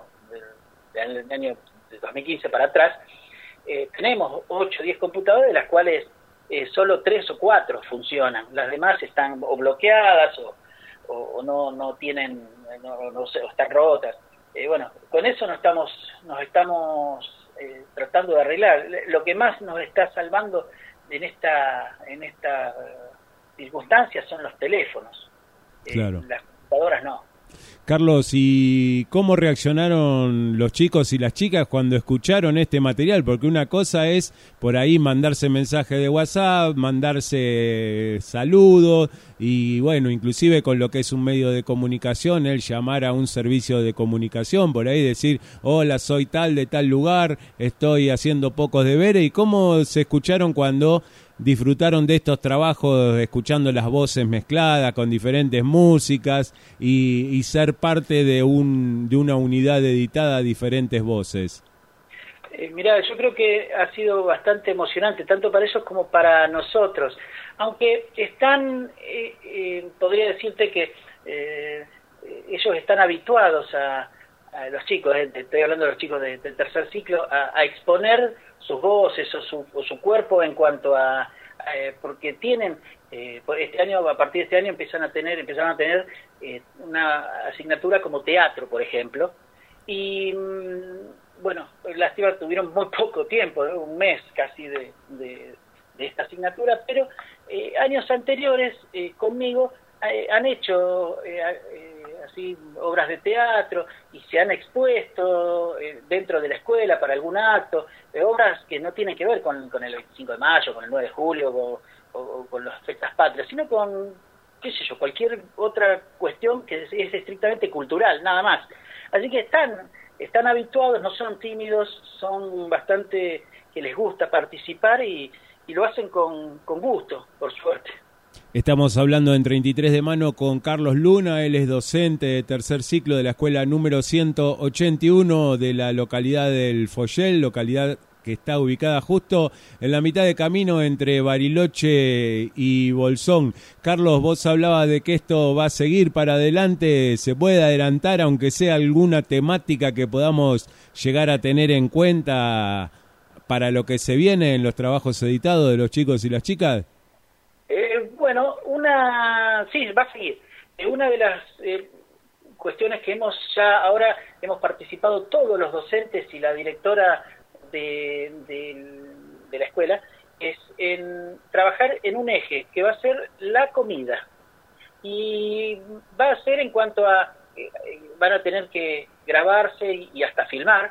de 2015 para atrás. Tenemos 8 o 10 computadoras, de las cuales solo 3 o 4 funcionan. Las demás están o bloqueadas o no tienen, no sé, o están rotas. Bueno, con eso nos estamos tratando de arreglar. Lo que más nos está salvando en esta circunstancia son los teléfonos. Claro. Las computadoras no. Carlos, ¿y cómo reaccionaron los chicos y las chicas cuando escucharon este material? Porque una cosa es por ahí mandarse mensaje de WhatsApp, mandarse saludos y bueno, inclusive con lo que es un medio de comunicación, el llamar a un servicio de comunicación, por ahí decir, hola, soy tal de tal lugar, estoy haciendo pocos deberes. ¿Y cómo se escucharon cuando disfrutaron de estos trabajos, escuchando las voces mezcladas con diferentes músicas y ser parte de una unidad editada a diferentes voces? Mirá, yo creo que ha sido bastante emocionante, tanto para ellos como para nosotros, aunque están, podría decirte que ellos están habituados a los chicos, estoy hablando de los chicos del tercer ciclo, a exponer sus voces o su cuerpo en cuanto a porque tienen este año, a partir de este año empezaron a tener una asignatura como teatro, por ejemplo, y bueno, lástima, tuvieron muy poco tiempo, ¿no? Un mes casi de esta asignatura, pero años anteriores conmigo han hecho así obras de teatro y se han expuesto dentro de la escuela para algún acto, obras que no tienen que ver con el 25 de mayo, con el 9 de julio o con las fiestas patrias, sino con, qué sé yo, cualquier otra cuestión que es estrictamente cultural, nada más. Así que están habituados, no son tímidos, son bastante que les gusta participar y lo hacen con gusto, por suerte. Estamos hablando en 33 de mano con Carlos Luna, él es docente de tercer ciclo de la escuela número 181 de la localidad del Follel, localidad que está ubicada justo en la mitad de camino entre Bariloche y Bolsón. Carlos, vos hablabas de que esto va a seguir para adelante, ¿se puede adelantar aunque sea alguna temática que podamos llegar a tener en cuenta para lo que se viene en los trabajos editados de los chicos y las chicas? Bueno, sí, va a seguir. Una de las cuestiones que ahora hemos participado todos los docentes y la directora de la escuela, es en trabajar en un eje que va a ser la comida. Y va a ser en cuanto a, van a tener que grabarse y hasta filmar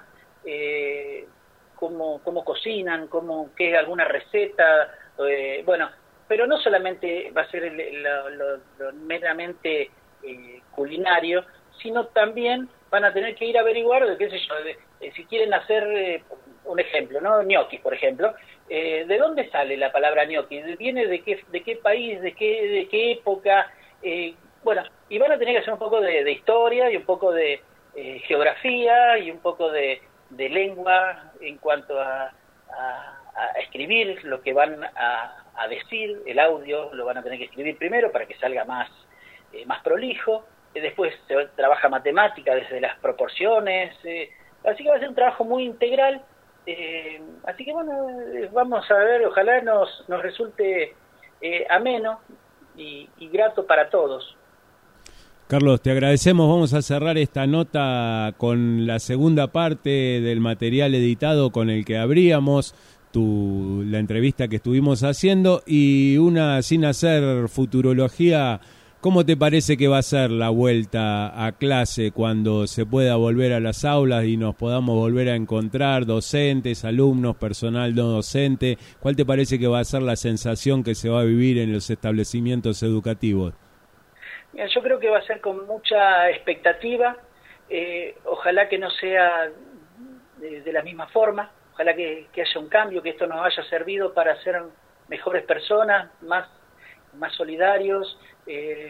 cómo cocinan, qué alguna receta, bueno, pero no solamente va a ser lo meramente culinario, sino también van a tener que ir a averiguar, qué sé yo, si quieren hacer un ejemplo, ¿no? Ñoquis, por ejemplo, ¿de dónde sale la palabra ñoqui? ¿Viene de qué país, de qué época? Bueno, y van a tener que hacer un poco de historia y un poco de geografía y un poco de lengua en cuanto a escribir lo que van a decir, el audio lo van a tener que escribir primero para que salga más prolijo, después se trabaja matemática desde las proporciones, así que va a ser un trabajo muy integral, así que bueno, vamos a ver, ojalá nos resulte ameno y grato para todos. Carlos, te agradecemos, vamos a cerrar esta nota con la segunda parte del material editado con el que abríamos la entrevista que estuvimos haciendo, y sin hacer futurología, ¿cómo te parece que va a ser la vuelta a clase cuando se pueda volver a las aulas y nos podamos volver a encontrar docentes, alumnos, personal no docente? ¿Cuál te parece que va a ser la sensación que se va a vivir en los establecimientos educativos? Yo creo que va a ser con mucha expectativa, ojalá que no sea de la misma forma. Ojalá que haya un cambio, que esto nos haya servido para ser mejores personas, más solidarios,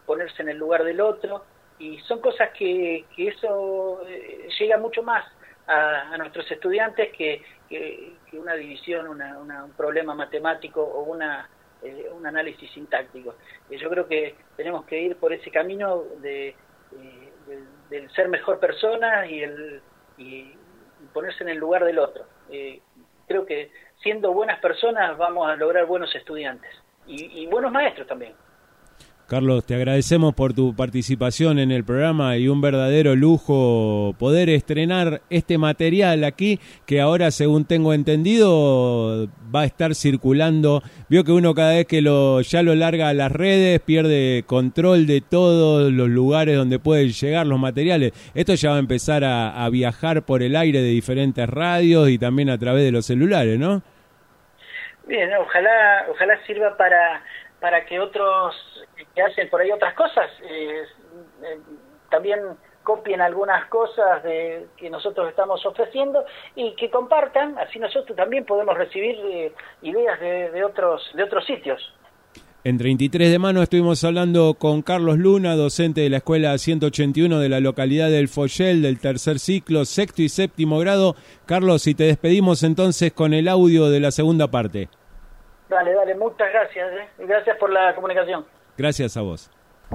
ponerse en el lugar del otro, y son cosas que eso llega mucho más a nuestros estudiantes que una división, un problema matemático o un análisis sintáctico. Yo creo que tenemos que ir por ese camino del ser mejor persona y ponerse en el lugar del otro. Creo que siendo buenas personas vamos a lograr buenos estudiantes y buenos maestros también. Carlos, te agradecemos por tu participación en el programa y un verdadero lujo poder estrenar este material aquí, que ahora, según tengo entendido, va a estar circulando. Vio que uno cada vez que ya lo larga a las redes pierde control de todos los lugares donde pueden llegar los materiales. Esto ya va a empezar a viajar por el aire de diferentes radios y también a través de los celulares, ¿no? Bien, ojalá sirva para que otros que hacen por ahí otras cosas también copien algunas cosas que nosotros estamos ofreciendo y que compartan, así nosotros también podemos recibir ideas de otros sitios. En 33 de mano estuvimos hablando con Carlos Luna, docente de la Escuela 181 de la localidad del Follel, del tercer ciclo, sexto y séptimo grado. Carlos, y te despedimos entonces con el audio de la segunda parte. Dale, muchas gracias. Gracias por la comunicación. Gracias a vos.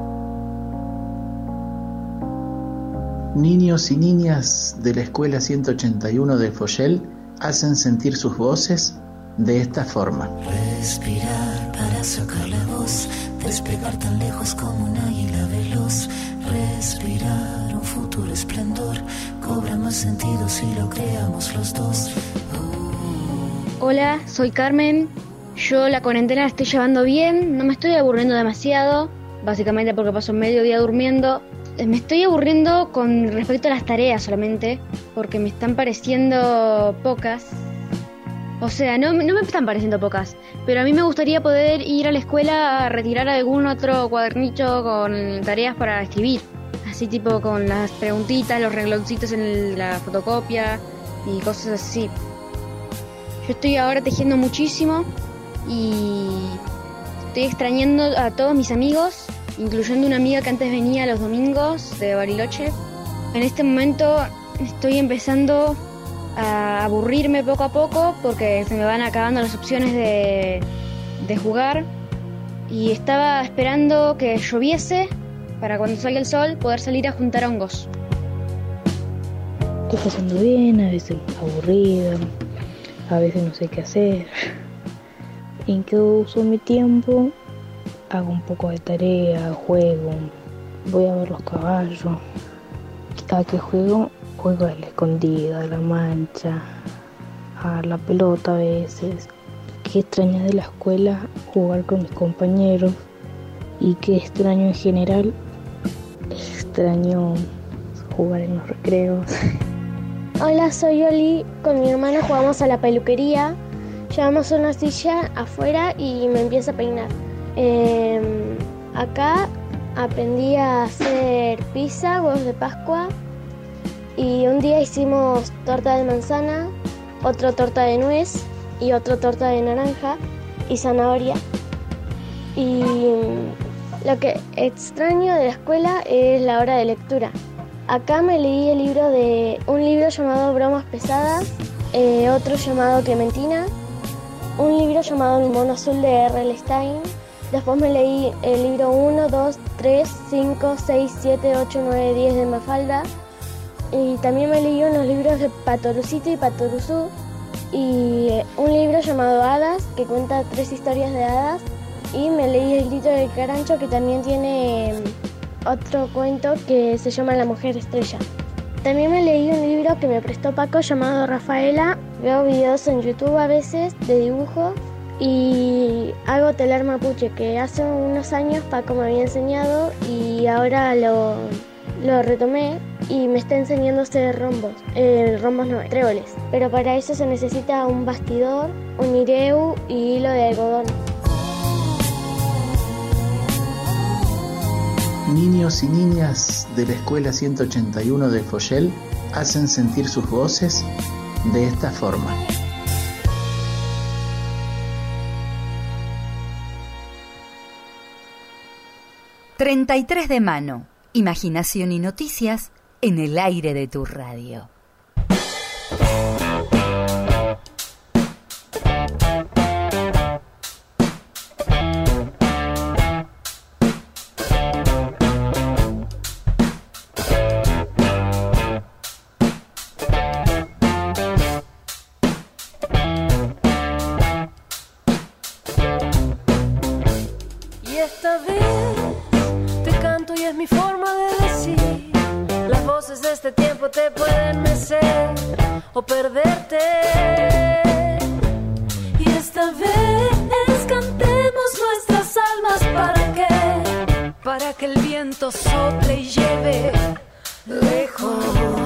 Niños y niñas de la Escuela 181 de Follel hacen sentir sus voces de esta forma. Respirar para sacar la voz, despegar tan lejos como un águila veloz. Respirar un futuro esplendor, cobra más sentido si lo creamos los dos. Hola, soy Carmen. Yo la cuarentena la estoy llevando bien, no me estoy aburriendo demasiado, básicamente porque paso medio día durmiendo. Me estoy aburriendo con respecto a las tareas solamente, porque me están pareciendo pocas. O sea, no me están pareciendo pocas, pero a mí me gustaría poder ir a la escuela a retirar algún otro cuadernillo con tareas para escribir. Así tipo con las preguntitas, los rengloncitos en la fotocopia y cosas así. Yo estoy ahora tejiendo muchísimo y estoy extrañando a todos mis amigos, incluyendo una amiga que antes venía los domingos de Bariloche. En este momento estoy empezando a aburrirme poco a poco porque se me van acabando las opciones de jugar y estaba esperando que lloviese para cuando salga el sol poder salir a juntar hongos. Estoy pasando bien, a veces aburrida, a veces no sé qué hacer. ¿En qué uso mi tiempo? Hago un poco de tarea, juego, voy a ver los caballos. Cada que juego a la escondida, a la mancha, a la pelota a veces. Qué extraño de la escuela jugar con mis compañeros y qué extraño en general, extraño jugar en los recreos. Hola, soy Oli, con mi hermana jugamos a la peluquería. Llevamos una silla afuera y me empiezo a peinar. Acá aprendí a hacer pizza, huevos de Pascua, y un día hicimos torta de manzana, otra torta de nuez y otra torta de naranja y zanahoria. Y lo que extraño de la escuela es la hora de lectura. Acá me leí un libro llamado Bromas Pesadas, otro llamado Clementina, un libro llamado El mono azul de R.L. Stein. Después me leí el libro 1, 2, 3, 5, 6, 7, 8, 9, 10 de Mafalda. Y también me leí unos libros de Patorucito y Patoruzú. Y un libro llamado Hadas, que cuenta 3 historias de hadas. Y me leí El grito del carancho, que también tiene otro cuento que se llama La mujer estrella. También me leí un libro que me prestó Paco llamado Rafaela. Veo videos en YouTube a veces de dibujo y hago telar mapuche, que hace unos años Paco me había enseñado y ahora lo retomé y me está enseñando a hacer rombos no, tréboles. Pero para eso se necesita un bastidor, un ireu y hilo de algodón. Niños y niñas de la Escuela 181 de Follel hacen sentir sus voces de esta forma. 33 de mano. Imaginación y noticias en el aire de tu radio. Y esta vez te canto y es mi forma de decir. Las voces de este tiempo te pueden mecer o perderte. Y esta vez cantemos nuestras almas. ¿Para qué? Para que el viento sople y lleve lejos.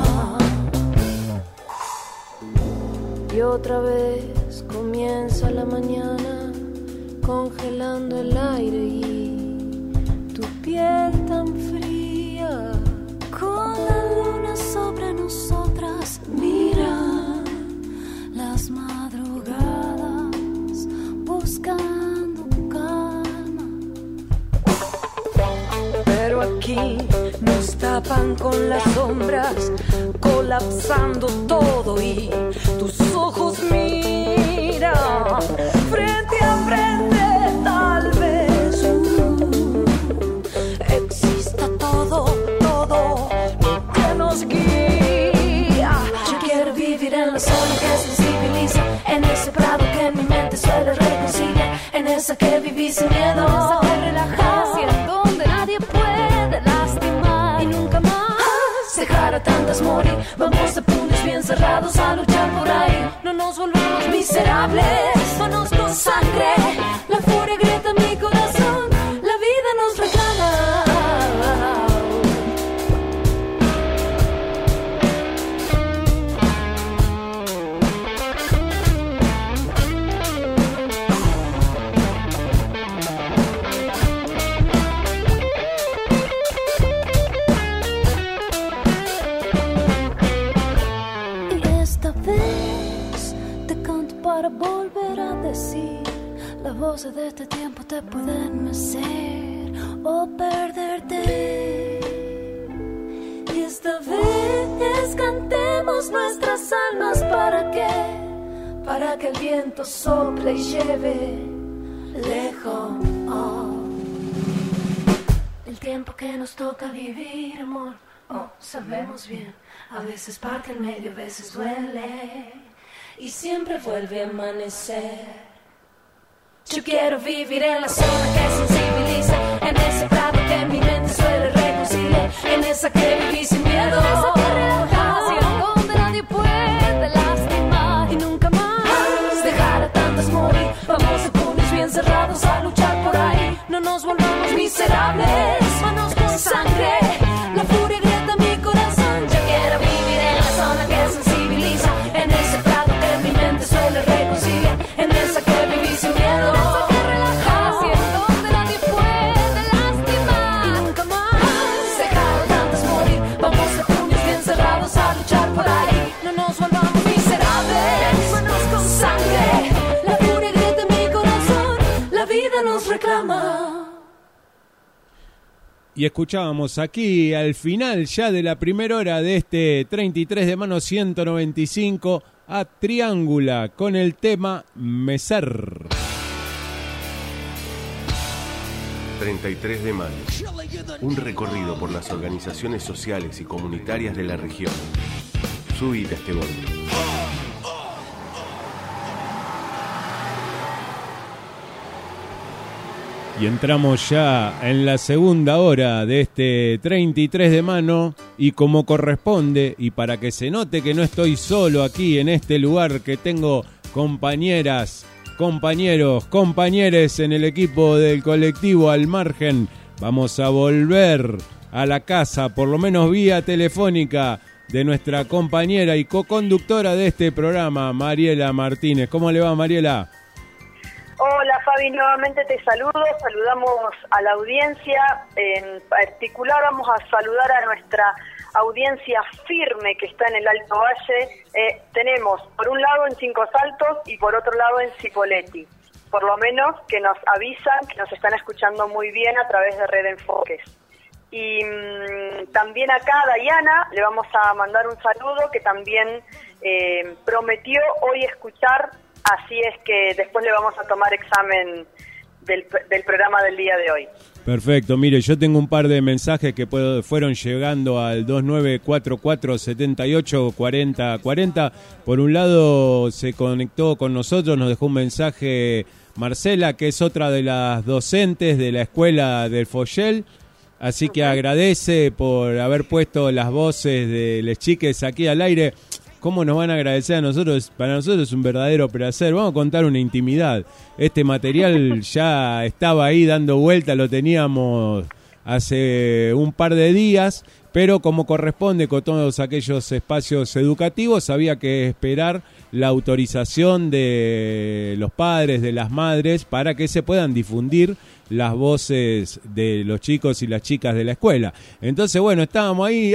Y otra vez comienza la mañana congelando el aire y tu piel tan fría. Con la luna sobre nosotras, mira las madrugadas buscando calma. Pero aquí nos tapan con las sombras, colapsando todo y tus ojos mira frente a frente. Tal vez exista todo que nos guía. Yo quiero vivir en la zona que sensibiliza, en ese prado que en mi mente suele reconciliar, en esa que viví sin miedo, en esa que relaja, y en donde nadie puede lastimar y nunca más dejar a tantas morir. Vamos de puños bien cerrados a luchar por ahí. No nos volvamos miserables, manos con sangre. La furia grita en mi corazón, la vida nos reclama. Para volver a decir, las voces de este tiempo te pueden mecer o perderte. Y esta vez cantemos nuestras almas. ¿Para qué? Para que el viento sople y lleve lejos. El tiempo que nos toca vivir, amor, sabemos bien. A veces parte el medio, a veces duele y siempre vuelve a amanecer. Yo quiero vivir en la zona que sensibiliza, en ese prado que en mi mente suele reconciliar, en esa que viví sin miedo, en esa que relaja, donde nadie puede lastimar y nunca más dejar a tantas morir. Vamos de puños bien cerrados a luchar por ahí. No nos volvamos miserables, manos con sangre. La furia grita en mi corazón. Yo quiero vivir en la zona que sensibiliza, en ese prado que en mi mente suele reconciliar, en esa que viví sin miedo, en esa que relaja, donde nadie puede lastimar y nunca más dejar a tantas morir. Vamos de puños bien cerrados a luchar por ahí. No nos volvamos miserables, manos con sangre. La furia grita en mi corazón, la vida nos reclama. Y escuchábamos aquí al final ya de la primera hora de este 33 de mano 195 a Triángula con el tema Mecer. 33 de mano. Un recorrido por las organizaciones sociales y comunitarias de la región. Subite a este bondi. Y entramos ya en la segunda hora de este 33 de mano y como corresponde, y para que se note que no estoy solo aquí en este lugar, que tengo compañeras, compañeros, compañeres en el equipo del colectivo Al Margen, vamos a volver a la casa, por lo menos vía telefónica, de nuestra compañera y coconductora de este programa, Mariela Martínez. ¿Cómo le va, Mariela? Hola Fabi, nuevamente te saludo, saludamos a la audiencia, en particular vamos a saludar a nuestra audiencia firme que está en el Alto Valle. Tenemos por un lado en Cinco Saltos y por otro lado en Cipolletti. por lo menos que nos avisan que nos están escuchando muy bien a través de Red Enfoques. Y también acá a Diana le vamos a mandar un saludo, que también prometió hoy escuchar, así es que después le vamos a tomar examen del programa del día de hoy. Perfecto, mire, yo tengo un par de mensajes que fueron llegando al 2944784040. Por un lado se conectó con nosotros, nos dejó un mensaje Marcela, que es otra de las docentes de la escuela del Follel, así que agradece por haber puesto las voces de las chiques aquí al aire. ¿Cómo nos van a agradecer a nosotros? Para nosotros es un verdadero placer. Vamos a contar una intimidad. Este material ya estaba ahí dando vuelta, lo teníamos hace un par de días, pero como corresponde con todos aquellos espacios educativos, había que esperar la autorización de los padres, de las madres, para que se puedan difundir las voces de los chicos y las chicas de la escuela. Entonces, bueno, estábamos ahí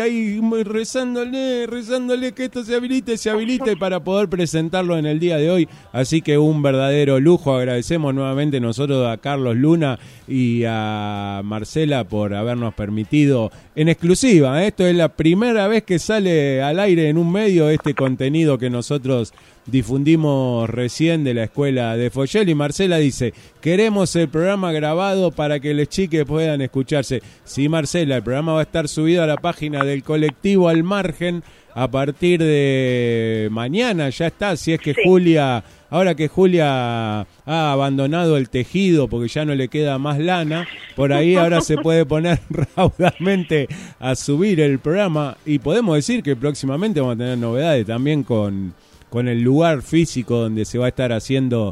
rezándole que esto se habilite para poder presentarlo en el día de hoy. Así que un verdadero lujo. Agradecemos nuevamente nosotros a Carlos Luna y a Marcela por habernos permitido en exclusiva. Esto es la primera vez que sale al aire en un medio este contenido que nosotros difundimos recién de la escuela de Follel. Y Marcela dice, queremos el programa grabado para que les chiques puedan escucharse. Sí, Marcela, el programa va a estar subido a la página del colectivo Al Margen a partir de mañana, ya está, si es que sí. Julia, ahora que Julia ha abandonado el tejido porque ya no le queda más lana, por ahí ahora se puede poner raudamente a subir el programa, y podemos decir que próximamente vamos a tener novedades también con el lugar físico donde se va a estar haciendo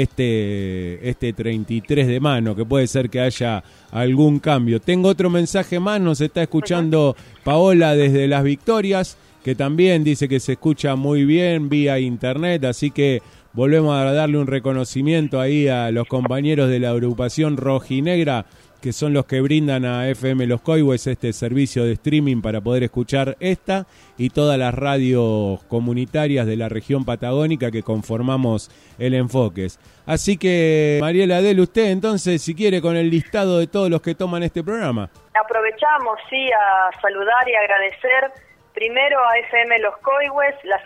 este 33 de mano, que puede ser que haya algún cambio. Tengo otro mensaje más, nos está escuchando Paola desde Las Victorias, que también dice que se escucha muy bien vía internet, así que volvemos a darle un reconocimiento ahí a los compañeros de la agrupación Rojinegra, que son los que brindan a FM Los Coihues este servicio de streaming para poder escuchar esta y todas las radios comunitarias de la región patagónica que conformamos el Enfoques. Así que, Mariela, dele usted entonces, si quiere, con el listado de todos los que toman este programa. Aprovechamos, sí, a saludar y agradecer primero a FM Los Coihues, la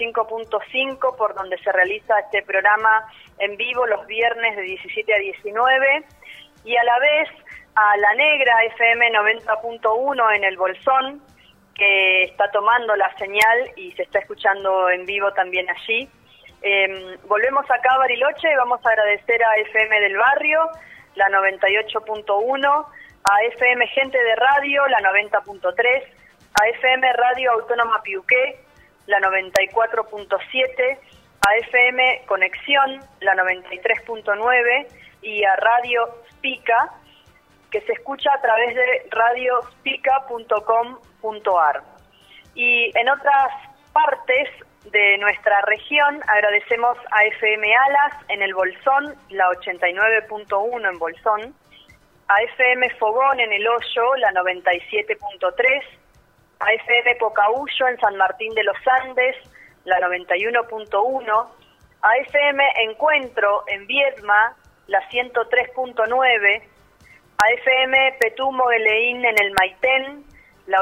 105.5, por donde se realiza este programa en vivo los viernes de 17 a 19, y a la vez a La Negra FM 90.1 en el Bolsón, que está tomando la señal y se está escuchando en vivo también allí. Volvemos acá a Bariloche y vamos a agradecer a FM del Barrio, la 98.1, a FM Gente de Radio, la 90.3, a FM Radio Autónoma Piuqué, la 94.7, a FM Conexión, la 93.9, y a Radio Spica, que se escucha a través de radiospica.com.ar. Y en otras partes de nuestra región agradecemos a FM Alas en el Bolsón, la 89.1 en Bolsón, a FM Fogón en El Hoyo, la 97.3, a FM Pocahuyo en San Martín de los Andes, la 91.1, a FM Encuentro en Viedma, la 103.9, a FM Petú Mogueleín en el Maitén, la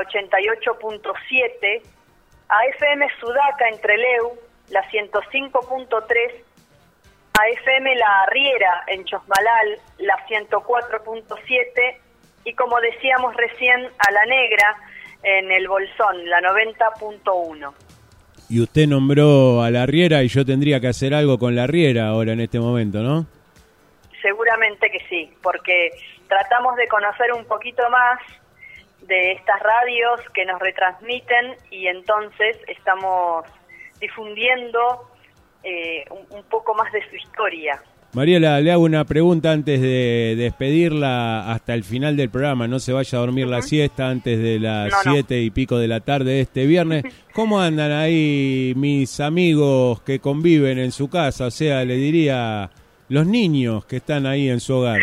88.7, a FM Sudaca en Trelew, la 105.3, a FM La Arriera en Chosmalal, la 104.7, y como decíamos recién, a La Negra en el Bolsón, la 90.1. Y usted nombró a La Riera y yo tendría que hacer algo con La Riera ahora en este momento, ¿no? Seguramente que sí, porque tratamos de conocer un poquito más de estas radios que nos retransmiten, y entonces estamos difundiendo un poco más de su historia. Mariela, le hago una pregunta antes de despedirla hasta el final del programa. No se vaya a dormir la siesta antes de las 7 y pico de la tarde de este viernes. ¿Cómo andan ahí mis amigos que conviven en su casa? O sea, le diría, los niños que están ahí en su hogar.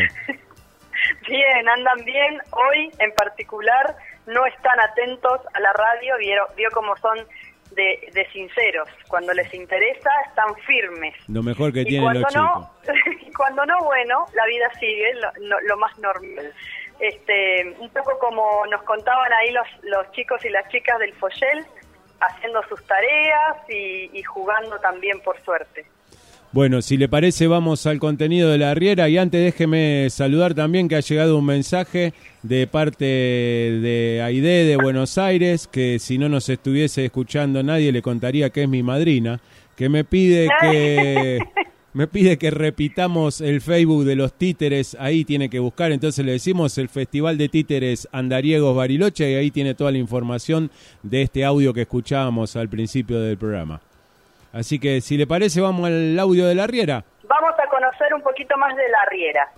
Bien, andan bien. Hoy en particular no están atentos a la radio. Vio cómo son de sinceros. Cuando les interesa, están firmes. Lo mejor que tienen los chicos. Y cuando no, bueno, la vida sigue, lo más normal. Un poco como nos contaban ahí los chicos y las chicas del Foyel, haciendo sus tareas y jugando también, por suerte. Bueno, si le parece, vamos al contenido de La Riera, y antes déjeme saludar también que ha llegado un mensaje de parte de Aide de Buenos Aires, que si no nos estuviese escuchando nadie le contaría que es mi madrina, que me pide que repitamos el Facebook de los títeres. Ahí tiene que buscar, entonces le decimos el Festival de Títeres Andariegos Bariloche, y ahí tiene toda la información de este audio que escuchábamos al principio del programa. Así que, si le parece, vamos al audio de La Riera. Vamos a conocer un poquito más de La Riera.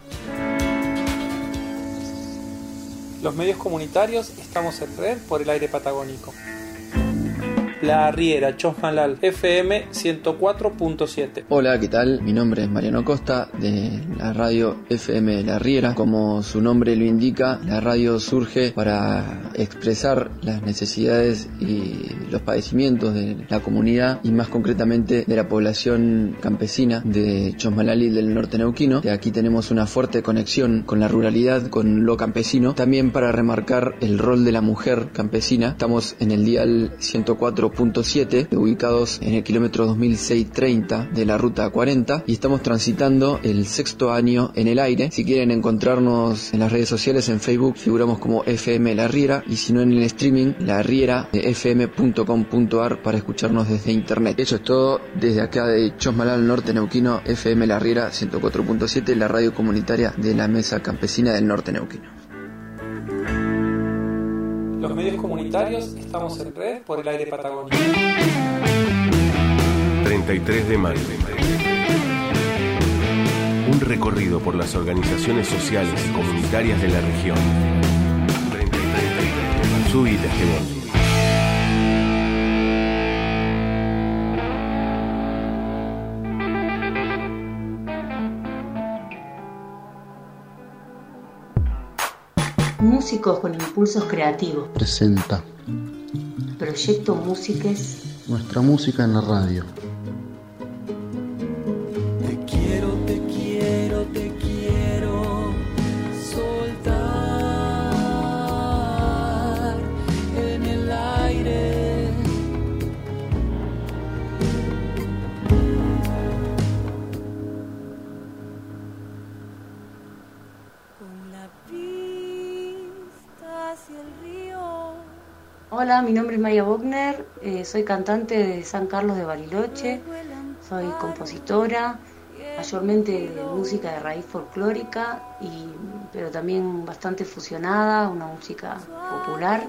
Los medios comunitarios estamos en red por el aire patagónico. La Riera, Chosmalal, FM 104.7. Hola, ¿qué tal? Mi nombre es Mariano Costa, de la radio FM La Riera. Como su nombre lo indica, la radio surge para expresar las necesidades y los padecimientos de la comunidad, y más concretamente de la población campesina de Chosmalal del norte neuquino. De aquí tenemos una fuerte conexión con la ruralidad, con lo campesino. También para remarcar el rol de la mujer campesina. Estamos en el dial 104.7, ubicados en el kilómetro 2630 de la ruta 40, y estamos transitando el 6º año en el aire. Si quieren encontrarnos en las redes sociales, en Facebook figuramos como FM La Riera, y si no, en el streaming La Riera de fm.com.ar para escucharnos desde internet. Eso es todo desde acá de Chosmalal, norte neuquino, FM La Riera 104.7, la radio comunitaria de la Mesa Campesina del Norte Neuquino. Los medios comunitarios estamos en red por el aire patagónico. 33 de mayo. Un recorrido por las organizaciones sociales y comunitarias de la región. 33. Subite a este bondi. Músicos con impulsos creativos. Presenta Proyecto Músiques. Nuestra música en la radio. Te quiero, te quiero, te quiero soltar en el aire. Con la vista hacia el río. Hola, mi nombre es Maya Bogner, soy cantante de San Carlos de Bariloche, soy compositora, mayormente de música de raíz folclórica, pero también bastante fusionada, una música popular.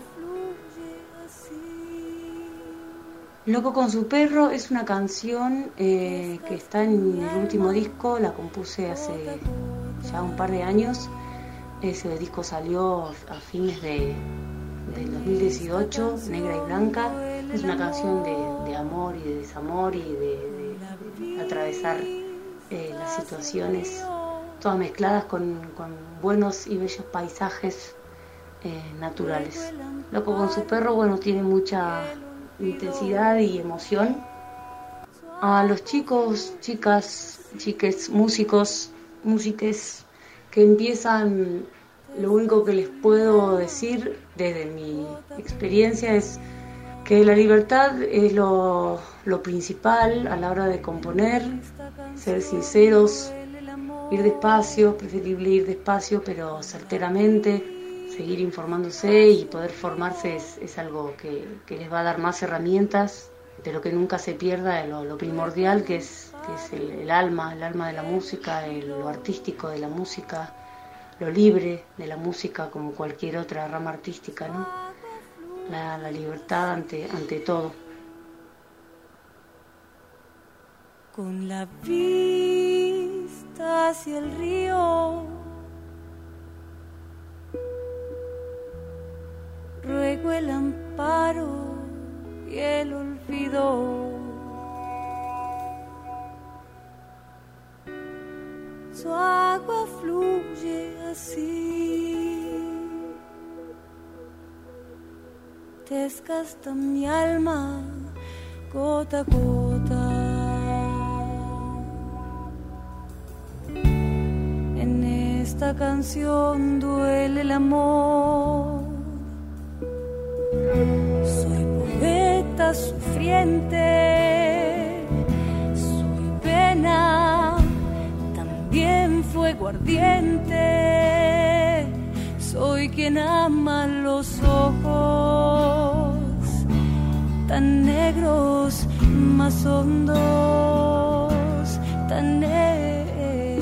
Loco con su perro es una canción que está en el último disco, la compuse hace ya un par de años. Ese disco salió a fines del 2018, Negra y Blanca. Es una canción de amor y de desamor y de atravesar las situaciones, todas mezcladas con buenos y bellos paisajes naturales. Loco con su perro, bueno, tiene mucha intensidad y emoción. A los chicos, chicas, chiques, músicos, músiques que empiezan, lo único que les puedo decir desde mi experiencia es que la libertad es lo principal a la hora de componer, ser sinceros, ir despacio, preferible ir despacio pero certeramente, seguir informándose y poder formarse es algo que les va a dar más herramientas, pero que nunca se pierda lo primordial que es el alma de la música, lo artístico de la música, lo libre de la música como cualquier otra rama artística, ¿no? La libertad ante todo. Con la vista hacia el río, ruego el amparo y el olvido. Su agua fluye así, desgasta mi alma gota a gota. En esta canción duele el amor. Soy poeta sufriente, soy pena, también fuego ardiente. Soy quien ama los ojos tan negros, más hondos, tan negros.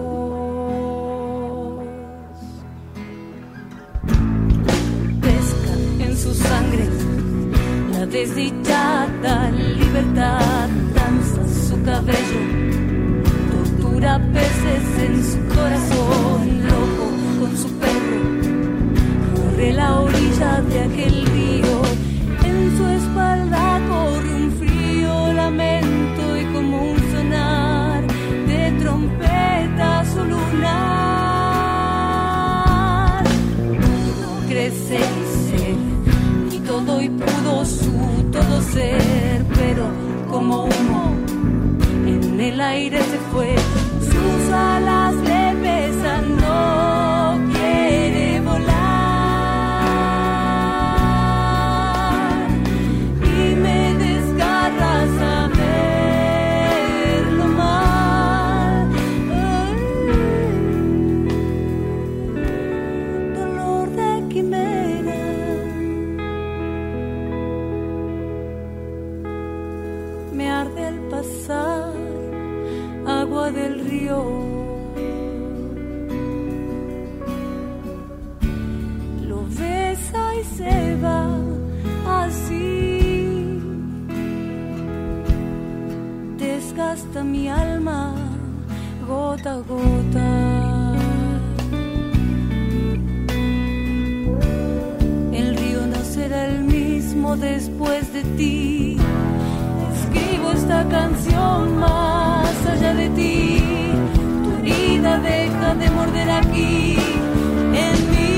Pesca en su sangre la desdichada libertad, danza su cabello, tortura peces en su corazón, loco con su perro, corre la orilla de aquel río. En su espalda corre un frío lamento y como un sonar de trompeta su lunar. Pudo crecer y ser, y todo y pudo su todo ser, pero como humo en el aire se fue. Sus alas le pesan, no quiere volar. Agua del río, lo besa y se va así, desgasta mi alma gota a gota. El río no será el mismo después de ti. Escribo esta canción más allá de ti. Tu herida deja de morder aquí en mí.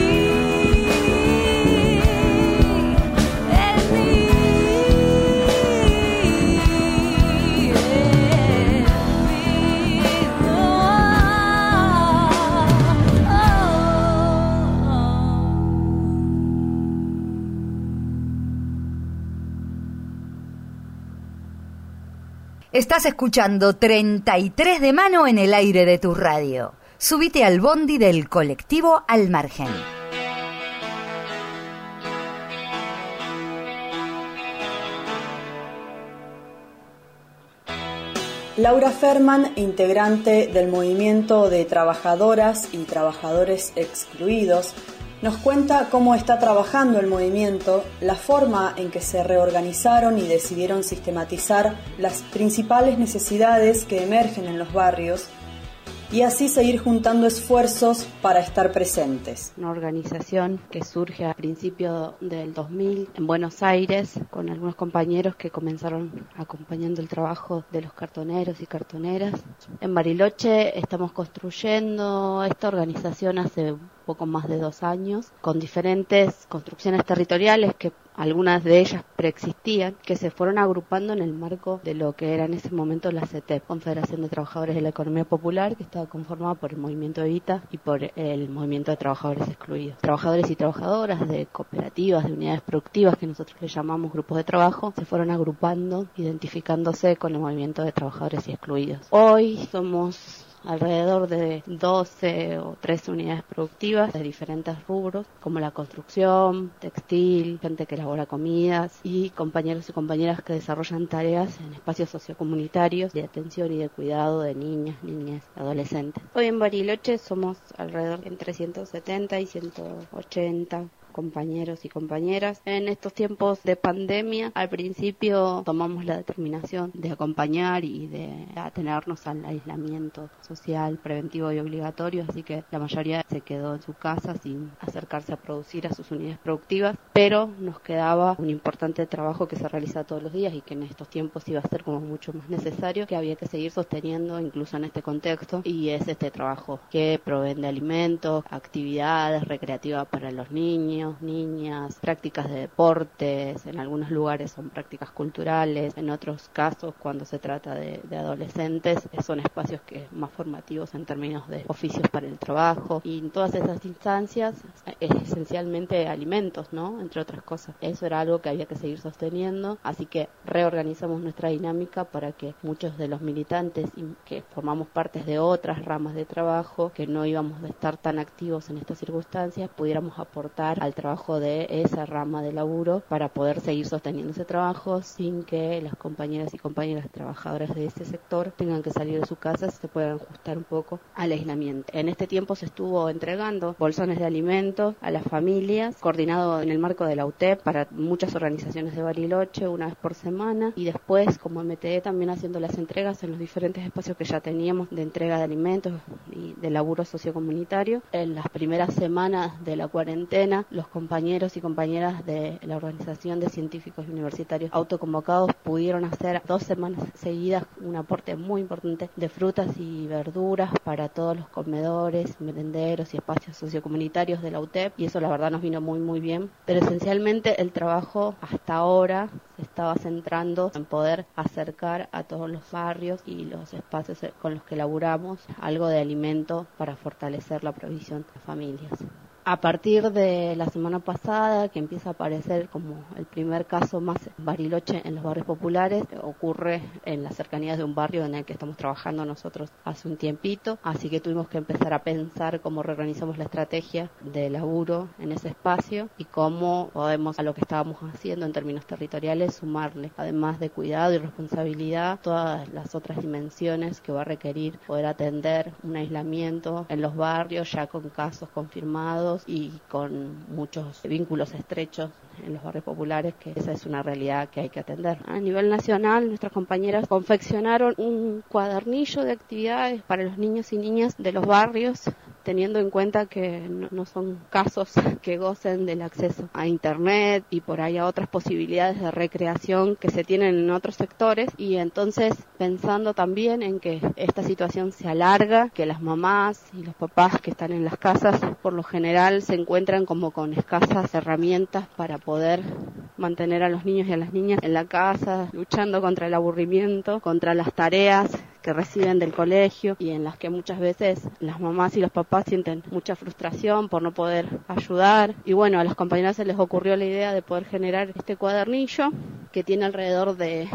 Estás escuchando 33 de mano en el aire de tu radio. Subite al bondi del colectivo Al Margen. Laura Ferman, integrante del movimiento de trabajadoras y trabajadores excluidos, nos cuenta cómo está trabajando el movimiento, la forma en que se reorganizaron y decidieron sistematizar las principales necesidades que emergen en los barrios y así seguir juntando esfuerzos para estar presentes. Una organización que surge a principios del 2000 en Buenos Aires con algunos compañeros que comenzaron acompañando el trabajo de los cartoneros y cartoneras. En Bariloche estamos construyendo esta organización hace poco más de 2 años, con diferentes construcciones territoriales que algunas de ellas preexistían, que se fueron agrupando en el marco de lo que era en ese momento la CETEP, Confederación de Trabajadores de la Economía Popular, que estaba conformada por el movimiento Evita y por el movimiento de trabajadores excluidos. Trabajadores y trabajadoras de cooperativas, de unidades productivas, que nosotros le llamamos grupos de trabajo, se fueron agrupando, identificándose con el movimiento de trabajadores y excluidos. Hoy somos alrededor de 12 o 13 unidades productivas de diferentes rubros, como la construcción, textil, gente que elabora comidas y compañeros y compañeras que desarrollan tareas en espacios sociocomunitarios de atención y de cuidado de niñas, niñas, adolescentes. Hoy en Bariloche somos alrededor de entre 170 y 180 compañeros y compañeras. En estos tiempos de pandemia, al principio tomamos la determinación de acompañar y de atenernos al aislamiento social, preventivo y obligatorio, así que la mayoría se quedó en su casa sin acercarse a producir a sus unidades productivas, pero nos quedaba un importante trabajo que se realiza todos los días y que en estos tiempos iba a ser como mucho más necesario, que había que seguir sosteniendo incluso en este contexto, y es este trabajo que proveen de alimentos, actividades recreativas para los niños, niños, niñas, prácticas de deportes, en algunos lugares son prácticas culturales, en otros casos cuando se trata de adolescentes son espacios que más formativos en términos de oficios para el trabajo, y en todas esas instancias esencialmente alimentos, ¿no? Entre otras cosas. Eso era algo que había que seguir sosteniendo, así que reorganizamos nuestra dinámica para que muchos de los militantes que formamos parte de otras ramas de trabajo, que no íbamos a estar tan activos en estas circunstancias, pudiéramos aportar al trabajo de esa rama de laburo para poder seguir sosteniendo ese trabajo sin que las compañeras y compañeras trabajadoras de ese sector tengan que salir de su casa, y se puedan ajustar un poco al aislamiento. En este tiempo se estuvo entregando bolsones de alimentos a las familias, coordinado en el marco de la UTEP para muchas organizaciones de Bariloche una vez por semana, y después como MTE también haciendo las entregas en los diferentes espacios que ya teníamos de entrega de alimentos y de laburo sociocomunitario. En las primeras semanas de la cuarentena, los compañeros y compañeras de la Organización de Científicos y Universitarios autoconvocados pudieron hacer 2 semanas seguidas un aporte muy importante de frutas y verduras para todos los comedores, merenderos y espacios sociocomunitarios de la UTEP, y eso la verdad nos vino muy muy bien. Pero esencialmente el trabajo hasta ahora se estaba centrando en poder acercar a todos los barrios y los espacios con los que laburamos algo de alimento para fortalecer la provisión de familias. A partir de la semana pasada, que empieza a aparecer como el primer caso más en Bariloche en los barrios populares, ocurre en las cercanías de un barrio en el que estamos trabajando nosotros hace un tiempito, así que tuvimos que empezar a pensar cómo reorganizamos la estrategia de laburo en ese espacio y cómo podemos a lo que estábamos haciendo en términos territoriales sumarle, además de cuidado y responsabilidad, todas las otras dimensiones que va a requerir poder atender un aislamiento en los barrios ya con casos confirmados y con muchos vínculos estrechos en los barrios populares, que esa es una realidad que hay que atender. A nivel nacional, nuestras compañeras confeccionaron un cuadernillo de actividades para los niños y niñas de los barrios, teniendo en cuenta que no son casos que gocen del acceso a internet y por ahí a otras posibilidades de recreación que se tienen en otros sectores, y entonces pensando también en que esta situación se alarga, que las mamás y los papás que están en las casas por lo general se encuentran como con escasas herramientas para poder mantener a los niños y a las niñas en la casa, luchando contra el aburrimiento, contra las tareas que reciben del colegio y en las que muchas veces las mamás y los papás sienten mucha frustración por no poder ayudar. Y bueno, a las compañeras se les ocurrió la idea de poder generar este cuadernillo que tiene alrededor de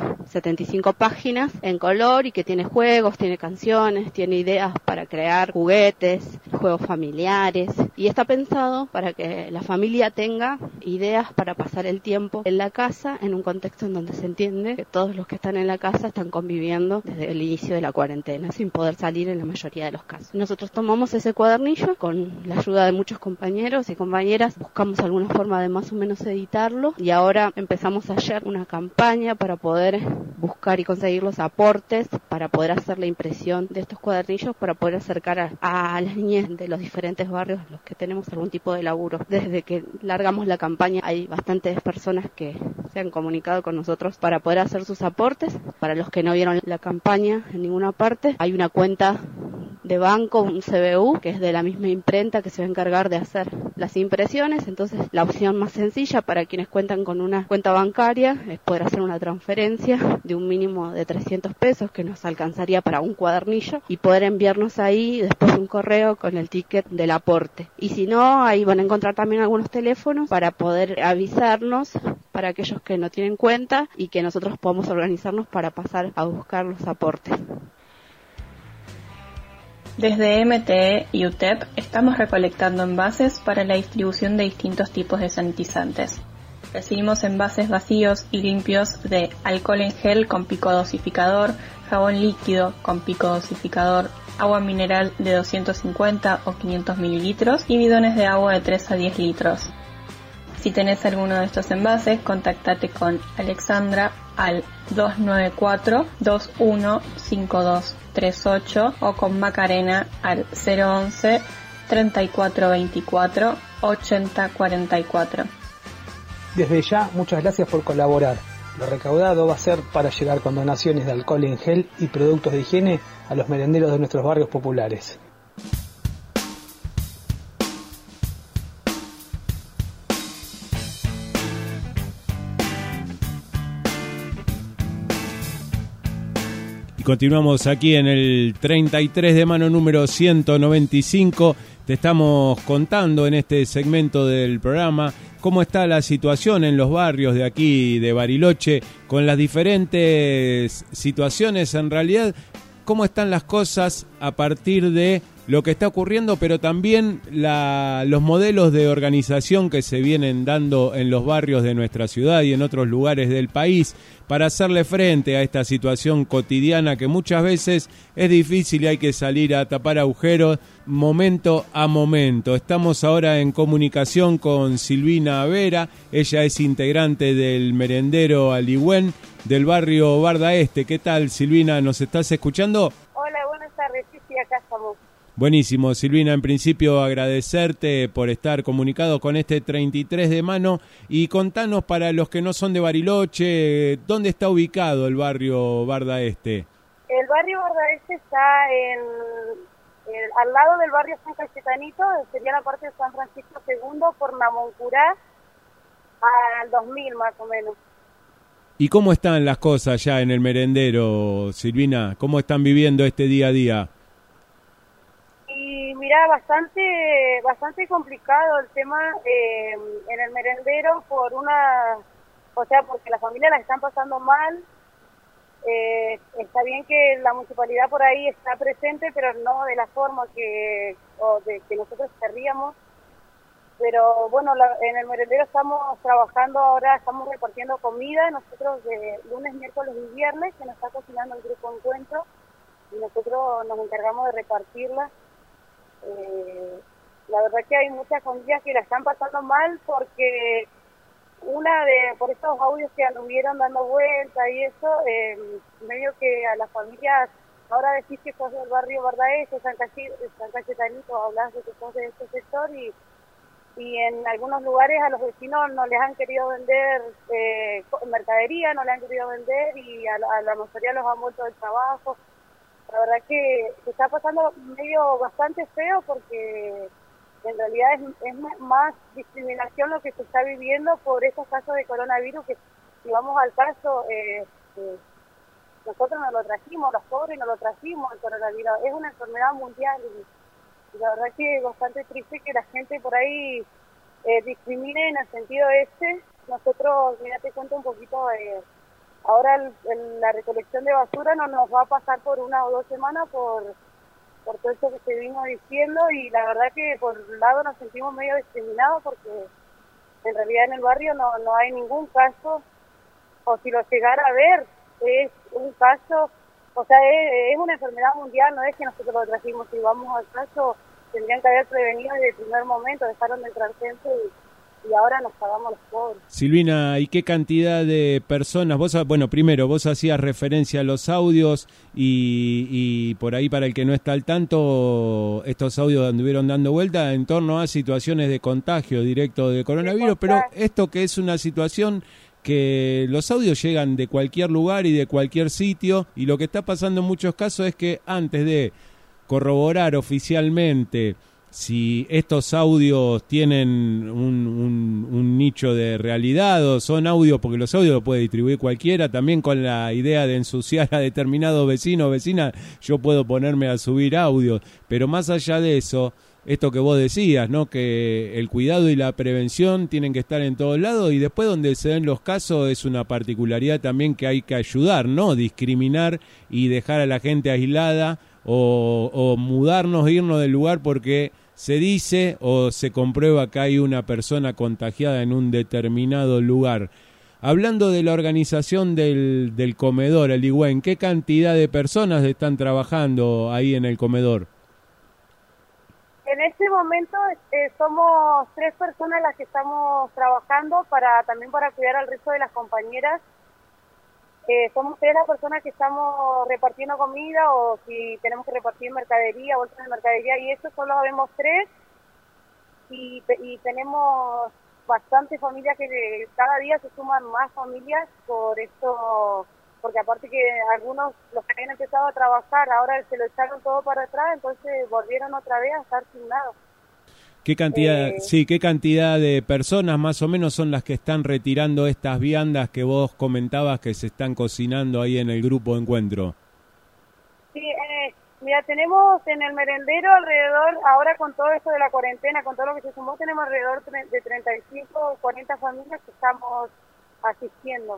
75 páginas en color y que tiene juegos, tiene canciones, tiene ideas para crear juguetes, juegos familiares, y está pensado para que la familia tenga ideas para pasar el tiempo en la casa en un contexto en donde se entiende que todos los que están en la casa están conviviendo desde el inicio de la cuarentena sin poder salir en la mayoría de los casos. Nosotros tomamos ese cuadernillo con la ayuda de muchos compañeros y compañeras, buscamos alguna forma de más o menos editarlo, y ahora empezamos ayer una campaña para poder buscar y conseguir los aportes para poder hacer la impresión de estos cuadernillos, para poder acercar a las niñas de los diferentes barrios los que tenemos algún tipo de laburo. Desde que largamos la campaña hay bastantes personas que se han comunicado con nosotros para poder hacer sus aportes. Para los que no vieron la campaña en ninguna parte, hay una cuenta de banco, un CBU, que es de la misma imprenta que se va a encargar de hacer las impresiones. Entonces la opción más sencilla para quienes cuentan con una cuenta bancaria es poder hacer una transferencia de un mínimo de 300 pesos que nos alcanzaría para un cuadernillo y poder enviarnos ahí después un correo con el ticket del aporte. Y si no, ahí van a encontrar también algunos teléfonos para poder avisarnos para aquellos que no tienen cuenta y que nosotros podamos organizarnos para pasar a buscar los aportes. Desde MTE y UTEP estamos recolectando envases para la distribución de distintos tipos de sanitizantes. Recibimos envases vacíos y limpios de alcohol en gel con pico dosificador, jabón líquido con pico dosificador, agua mineral de 250 o 500 mililitros y bidones de agua de 3 a 10 litros. Si tenés alguno de estos envases, contactate con Alexandra al 294-215238 o con Macarena al 011-3424-8044. Desde ya, muchas gracias por colaborar. Lo recaudado va a ser para llegar con donaciones de alcohol en gel y productos de higiene a los merenderos de nuestros barrios populares. Y continuamos aquí en el 33 de mano número 195. Te estamos contando en este segmento del programa cómo está la situación en los barrios de aquí de Bariloche, con las diferentes situaciones en realidad, cómo están las cosas a partir de lo que está ocurriendo, pero también los modelos de organización que se vienen dando en los barrios de nuestra ciudad y en otros lugares del país para hacerle frente a esta situación cotidiana que muchas veces es difícil y hay que salir a tapar agujeros momento a momento. Estamos ahora en comunicación con Silvina Vera, ella es integrante del merendero Aligüén del barrio Barda Este. ¿Qué tal, Silvina? ¿Nos estás escuchando? Hola, buenas tardes, sí, acá estamos. Buenísimo, Silvina, en principio agradecerte por estar comunicado con este 33 de mano y contanos para los que no son de Bariloche, ¿dónde está ubicado el barrio Barda Este? El barrio Barda Este está al lado del barrio San Cayetanito, sería la parte de San Francisco II por Namoncurá al 2000 más o menos. ¿Y cómo están las cosas ya en el merendero, Silvina? ¿Cómo están viviendo este día a día? Y mira, bastante complicado el tema en el merendero porque las familias las están pasando mal. Está bien que la municipalidad por ahí está presente, pero no de la forma que nosotros querríamos. Pero bueno, en el merendero estamos trabajando ahora, estamos repartiendo comida, nosotros de lunes, miércoles y viernes, que nos está cocinando el grupo Encuentro, y nosotros nos encargamos de repartirla. La verdad que hay muchas familias que la están pasando mal porque por estos audios que anduvieron dando vuelta y eso, medio que a las familias, ahora decís que sos del barrio Barda Este, San Cayetanito, hablas de que sos de este sector y en algunos lugares a los vecinos no les han querido vender mercadería, no les han querido vender y a la mayoría los han vuelto del trabajo. La verdad que se está pasando medio bastante feo porque en realidad es más discriminación lo que se está viviendo por estos casos de coronavirus que, si vamos al caso, nosotros nos lo trajimos, los pobres nos lo trajimos el coronavirus. Es una enfermedad mundial y la verdad que es bastante triste que la gente por ahí discrimine en el sentido Nosotros, mira, te cuento un poquito, ahora la recolección de basura no nos va a pasar por 1 o 2 semanas por todo eso que se vino diciendo y la verdad que por un lado nos sentimos medio discriminados porque en realidad en el barrio no hay ningún caso, o si lo llegara a ver es un caso, o sea, es una enfermedad mundial, no es que nosotros lo trajimos. Si vamos al caso, tendrían que haber prevenido desde el primer momento, dejaron de entrar gente y ahora nos pagamos los pobres. Silvina, ¿y qué cantidad de personas? Primero, vos hacías referencia a los audios y por ahí, para el que no está al tanto, estos audios anduvieron dando vuelta en torno a situaciones de contagio directo de coronavirus, pero esto que es una situación que los audios llegan de cualquier lugar y de cualquier sitio, y lo que está pasando en muchos casos es que antes de corroborar oficialmente si estos audios tienen un nicho de realidad o son audios, porque los audios los puede distribuir cualquiera, también con la idea de ensuciar a determinado vecino o vecina, yo puedo ponerme a subir audios, pero más allá de eso, esto que vos decías, ¿no? Que el cuidado y la prevención tienen que estar en todos lados, y después donde se den los casos es una particularidad también que hay que ayudar, no discriminar y dejar a la gente aislada o mudarnos, irnos del lugar porque se dice o se comprueba que hay una persona contagiada en un determinado lugar. Hablando de la organización del comedor Aligüén, ¿qué cantidad de personas están trabajando ahí en el comedor? En este momento somos 3 personas las que estamos trabajando también para cuidar al resto de las compañeras. Somos 3 las personas que estamos repartiendo comida, o si tenemos que repartir mercadería, bolsas de mercadería, y eso solo vemos 3 y tenemos bastantes familias que cada día se suman más familias por esto, porque aparte que algunos, los que habían empezado a trabajar, ahora se lo echaron todo para atrás, entonces volvieron otra vez a estar sin nada. ¿Qué cantidad de personas más o menos son las que están retirando estas viandas que vos comentabas que se están cocinando ahí en el grupo Encuentro? Mira, tenemos en el merendero alrededor, ahora con todo esto de la cuarentena, con todo lo que se sumó, tenemos alrededor de 35 o 40 familias que estamos asistiendo.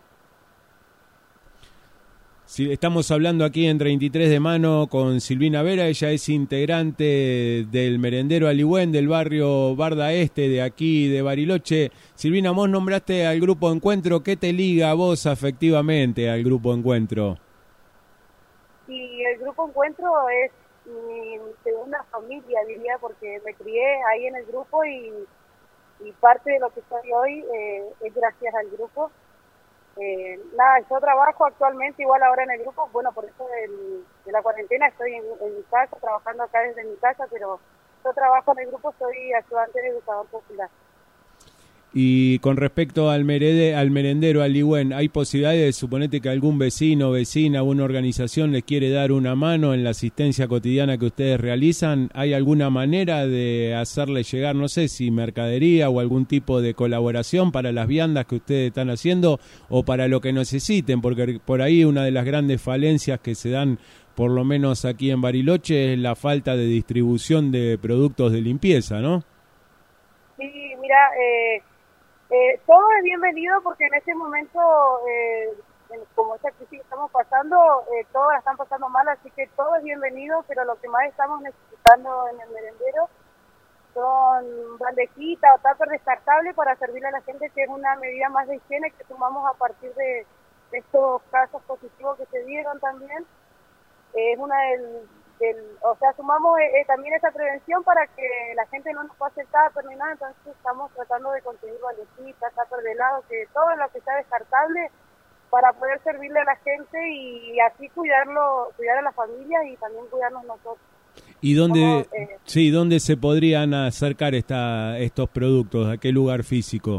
Sí, estamos hablando aquí en 33 de Mano con Silvina Vera. Ella es integrante del merendero Aligüén del barrio Barda Este de aquí de Bariloche. Silvina, vos nombraste al Grupo Encuentro. ¿Qué te liga a vos afectivamente al Grupo Encuentro? Y el Grupo Encuentro es mi segunda familia, diría, porque me crié ahí en el grupo y parte de lo que soy hoy es gracias al grupo. Yo trabajo actualmente igual ahora en el grupo, bueno, por eso de la cuarentena estoy en mi casa, trabajando acá desde mi casa, pero yo trabajo en el grupo, soy ayudante de educador popular. Y con respecto al merendero Aligüén, ¿hay posibilidades, suponete que algún vecino, vecina, alguna organización les quiere dar una mano en la asistencia cotidiana que ustedes realizan? ¿Hay alguna manera de hacerle llegar, no sé, si mercadería o algún tipo de colaboración para las viandas que ustedes están haciendo o para lo que necesiten? Porque por ahí una de las grandes falencias que se dan, por lo menos aquí en Bariloche, es la falta de distribución de productos de limpieza, ¿no? Sí, mira, todo es bienvenido porque en este momento, como esta crisis que estamos pasando, todos la están pasando mal, así que todo es bienvenido, pero lo que más estamos necesitando en el merendero son bandejitas o tuppers descartables para servirle a la gente, que es una medida más de higiene que tomamos a partir de estos casos positivos que se dieron también. Es una sumamos también esa prevención para que la gente no nos pase el tupper ni nada, entonces estamos tratando de conseguir bandecitas, tupper de helado, que todo lo que sea descartable para poder servirle a la gente y así cuidar a la familia y también cuidarnos nosotros. ¿Y dónde se podrían acercar estos productos? ¿A qué lugar físico?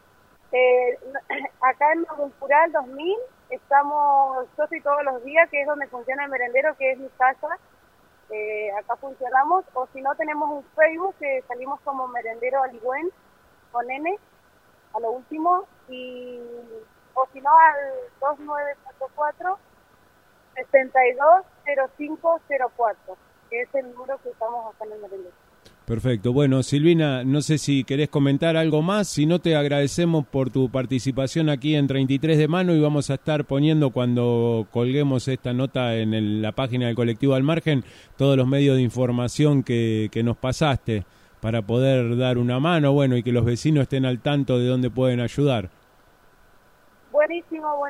Acá en Cultural 2000 yo estoy todos los días, que es donde funciona el merendero, que es mi casa. Acá funcionamos, o si no tenemos un Facebook que salimos como Merendero Aligüén con N a lo último, o si no al 2944 720504, que es el número que estamos acá en el merendero. Perfecto. Bueno, Silvina, no sé si querés comentar algo más, si no te agradecemos por tu participación aquí en 33 de Mano y vamos a estar poniendo cuando colguemos esta nota en la página del Colectivo Al Margen todos los medios de información que nos pasaste para poder dar una mano, bueno, y que los vecinos estén al tanto de dónde pueden ayudar. Buenísimo.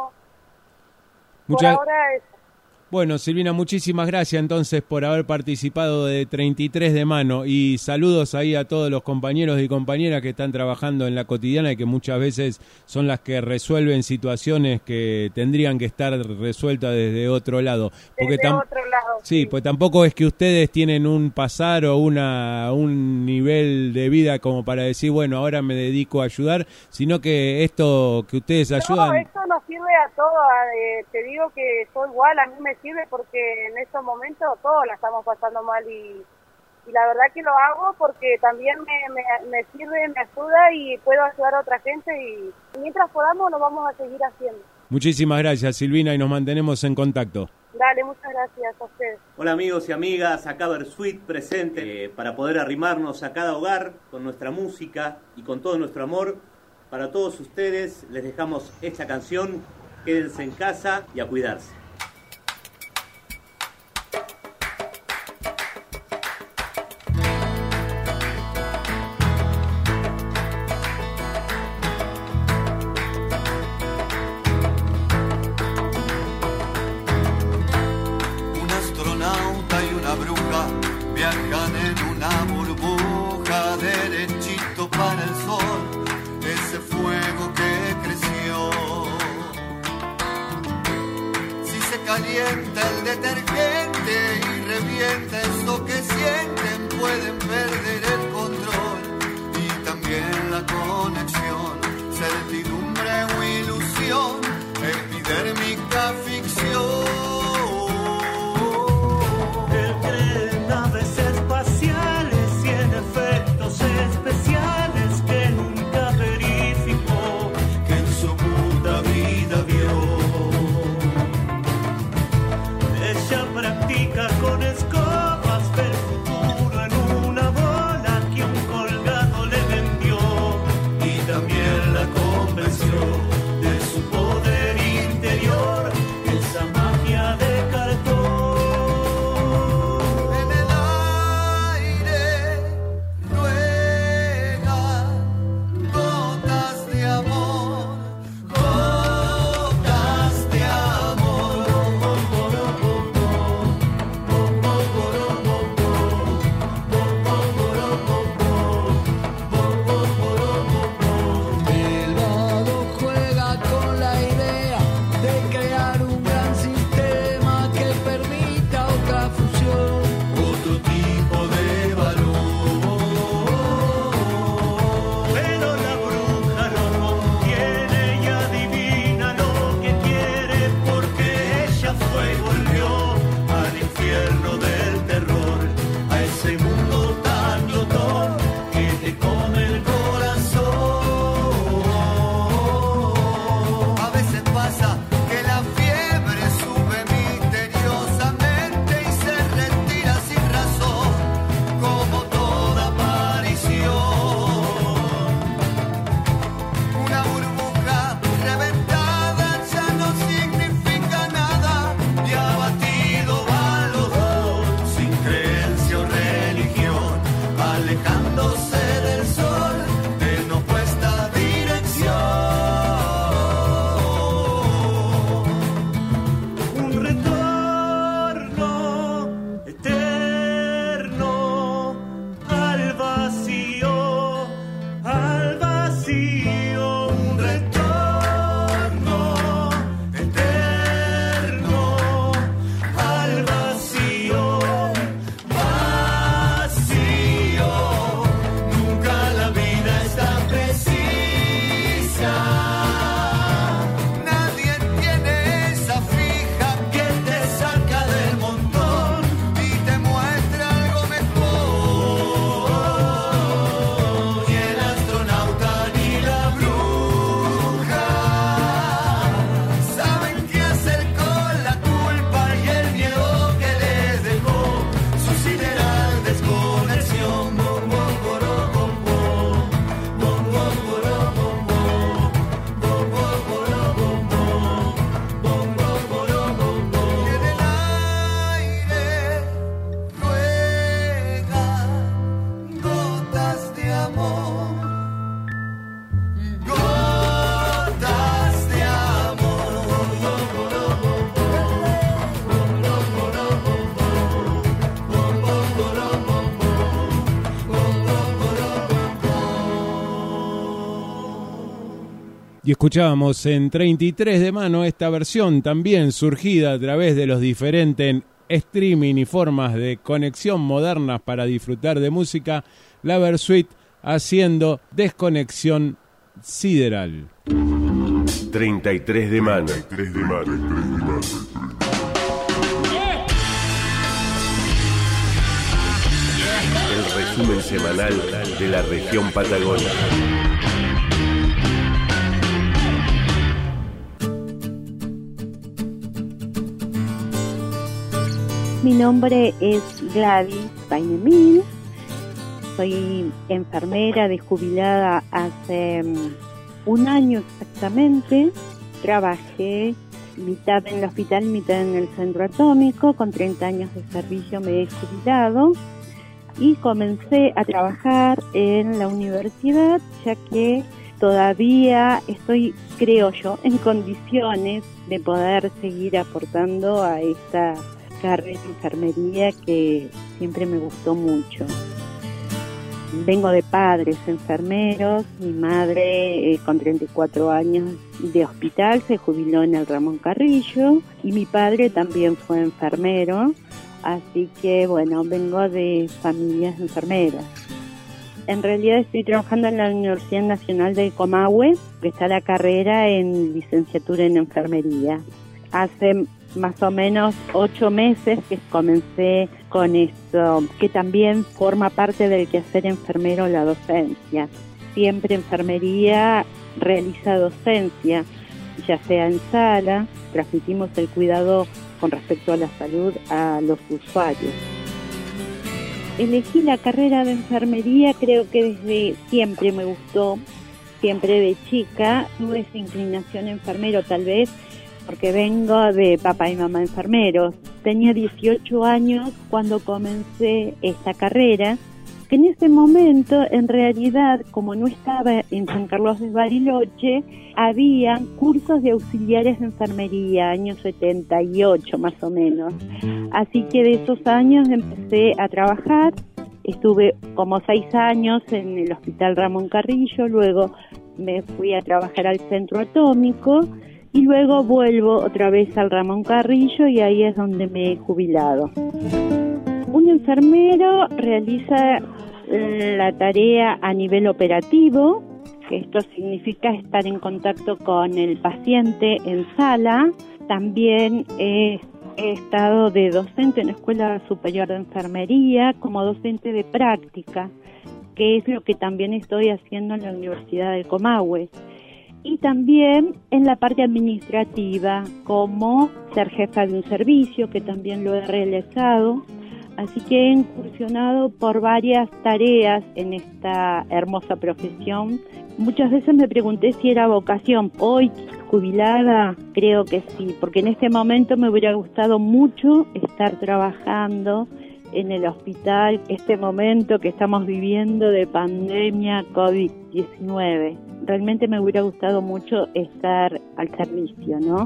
Por ahora es... Bueno, Silvina, muchísimas gracias entonces por haber participado de 33 de Mano y saludos ahí a todos los compañeros y compañeras que están trabajando en la cotidiana y que muchas veces son las que resuelven situaciones que tendrían que estar resueltas desde otro lado. Porque sí, pues tampoco es que ustedes tienen un pasar o un nivel de vida como para decir, bueno, ahora me dedico a ayudar, sino que esto que ustedes ayudan... No, esto nos sirve a todos, te digo que soy igual, a mí me sirve porque en estos momentos todos la estamos pasando mal y la verdad que lo hago porque también me sirve, me ayuda y puedo ayudar a otra gente y mientras podamos lo vamos a seguir haciendo. Muchísimas gracias, Silvina, y nos mantenemos en contacto. Dale, muchas gracias a ustedes. Hola amigos y amigas, acá Versuit presente para poder arrimarnos a cada hogar con nuestra música y con todo nuestro amor. Para todos ustedes les dejamos esta canción, quédense en casa y a cuidarse. Viajan en una burbuja derechito para el sol, ese fuego que creció. Si se calienta el detergente y revienta eso que sienten, pueden perder el control y también la conexión, certidumbre o ilusión, epidérmica ficción. Especiales que nunca verificó, que en su puta vida vio. Ella practica con crear un gran sistema que permita otra fusión, otro tipo de valor. Pero la bruja lo contiene y adivina lo que quiere, porque ella fue y volvió al infierno del terror, a ese mundo tan glotón que te come el corazón. A veces pasa que la fiebre sube misteriosamente y se retira sin razón, como toda aparición. Una burbuja reventada ya no significa nada, y abatido van los dos, sin creencia o religión, alejándose del sol en opuesta dirección. Un retorno eterno al vacío, al vacío. Un retorno eterno al vacío, vacío. Nunca la vida está precisa. Nadie tiene esa fija que te saca del montón y te muestra algo mejor. Ni el astronauta ni la bruja saben qué hacer con la culpa y el miedo que les dejó su sideral desconexión. Bom, bom, boró, bom, bom. Bom, bom, boró, bom, bom. Bom, bom, boró, bom, bom. Bom, bom, boró, bom, bom. Y en el aire ruegan gotas de amor, gotas de amor. Bom, bom, boró, bom, bom. Bom, bom, boró, bom, bom. Bom, bom, boró, bom, bom. Bom, bom, boró, bom, bom. Y escuchábamos en 33 de mano esta versión también surgida a través de los diferentes streaming y formas de conexión modernas para disfrutar de música, la Versuit haciendo Desconexión Sideral. 33 de mano. El resumen semanal de la región Patagonia. Mi nombre es Gladys Painemil, soy enfermera desjubilada hace un año exactamente. Trabajé mitad en el hospital, mitad en el centro atómico. Con 30 años de servicio me he jubilado y comencé a trabajar en la universidad, ya que todavía estoy, creo yo, en condiciones de poder seguir aportando a esta carrera de enfermería que siempre me gustó mucho. Vengo de padres enfermeros. Mi madre con 34 años de hospital se jubiló en el Ramón Carrillo y mi padre también fue enfermero, así que bueno, vengo de familias enfermeras. En realidad estoy trabajando en la Universidad Nacional de Comahue, que está la carrera en licenciatura en enfermería. Hace más o menos 8 meses que comencé con esto, que también forma parte del quehacer enfermero, la docencia. Siempre enfermería realiza docencia, ya sea en sala, transmitimos el cuidado con respecto a la salud a los usuarios. Elegí la carrera de enfermería, creo que desde siempre me gustó, siempre de chica tuve esa inclinación enfermero, tal vez porque vengo de papá y mamá enfermeros. Tenía 18 años cuando comencé esta carrera, que en ese momento, en realidad, como no estaba en San Carlos de Bariloche, había cursos de auxiliares de enfermería, años 78 más o menos. Así que de esos años empecé a trabajar, estuve como 6 años en el Hospital Ramón Carrillo, luego me fui a trabajar al Centro Atómico y luego vuelvo otra vez al Ramón Carrillo y ahí es donde me he jubilado. Un enfermero realiza la tarea a nivel operativo, que esto significa estar en contacto con el paciente en sala. También he estado de docente en la Escuela Superior de Enfermería como docente de práctica, que es lo que también estoy haciendo en la Universidad del Comahue. Y también en la parte administrativa, como ser jefa de un servicio, que también lo he realizado. Así que he incursionado por varias tareas en esta hermosa profesión. Muchas veces me pregunté si era vocación. Hoy, jubilada, creo que sí, porque en este momento me hubiera gustado mucho estar trabajando en el hospital, este momento que estamos viviendo de pandemia COVID-19. Realmente me hubiera gustado mucho estar al servicio, ¿no?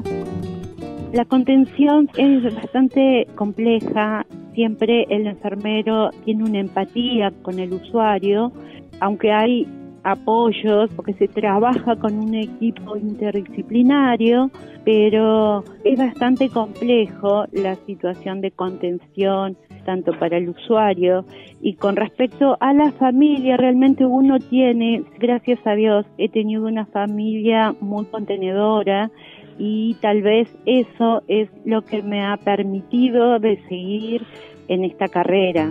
La contención es bastante compleja. Siempre el enfermero tiene una empatía con el usuario, aunque hay apoyos, porque se trabaja con un equipo interdisciplinario, pero es bastante complejo la situación de contención, tanto para el usuario y con respecto a la familia. Realmente uno tiene, gracias a Dios, he tenido una familia muy contenedora y tal vez eso es lo que me ha permitido de seguir en esta carrera.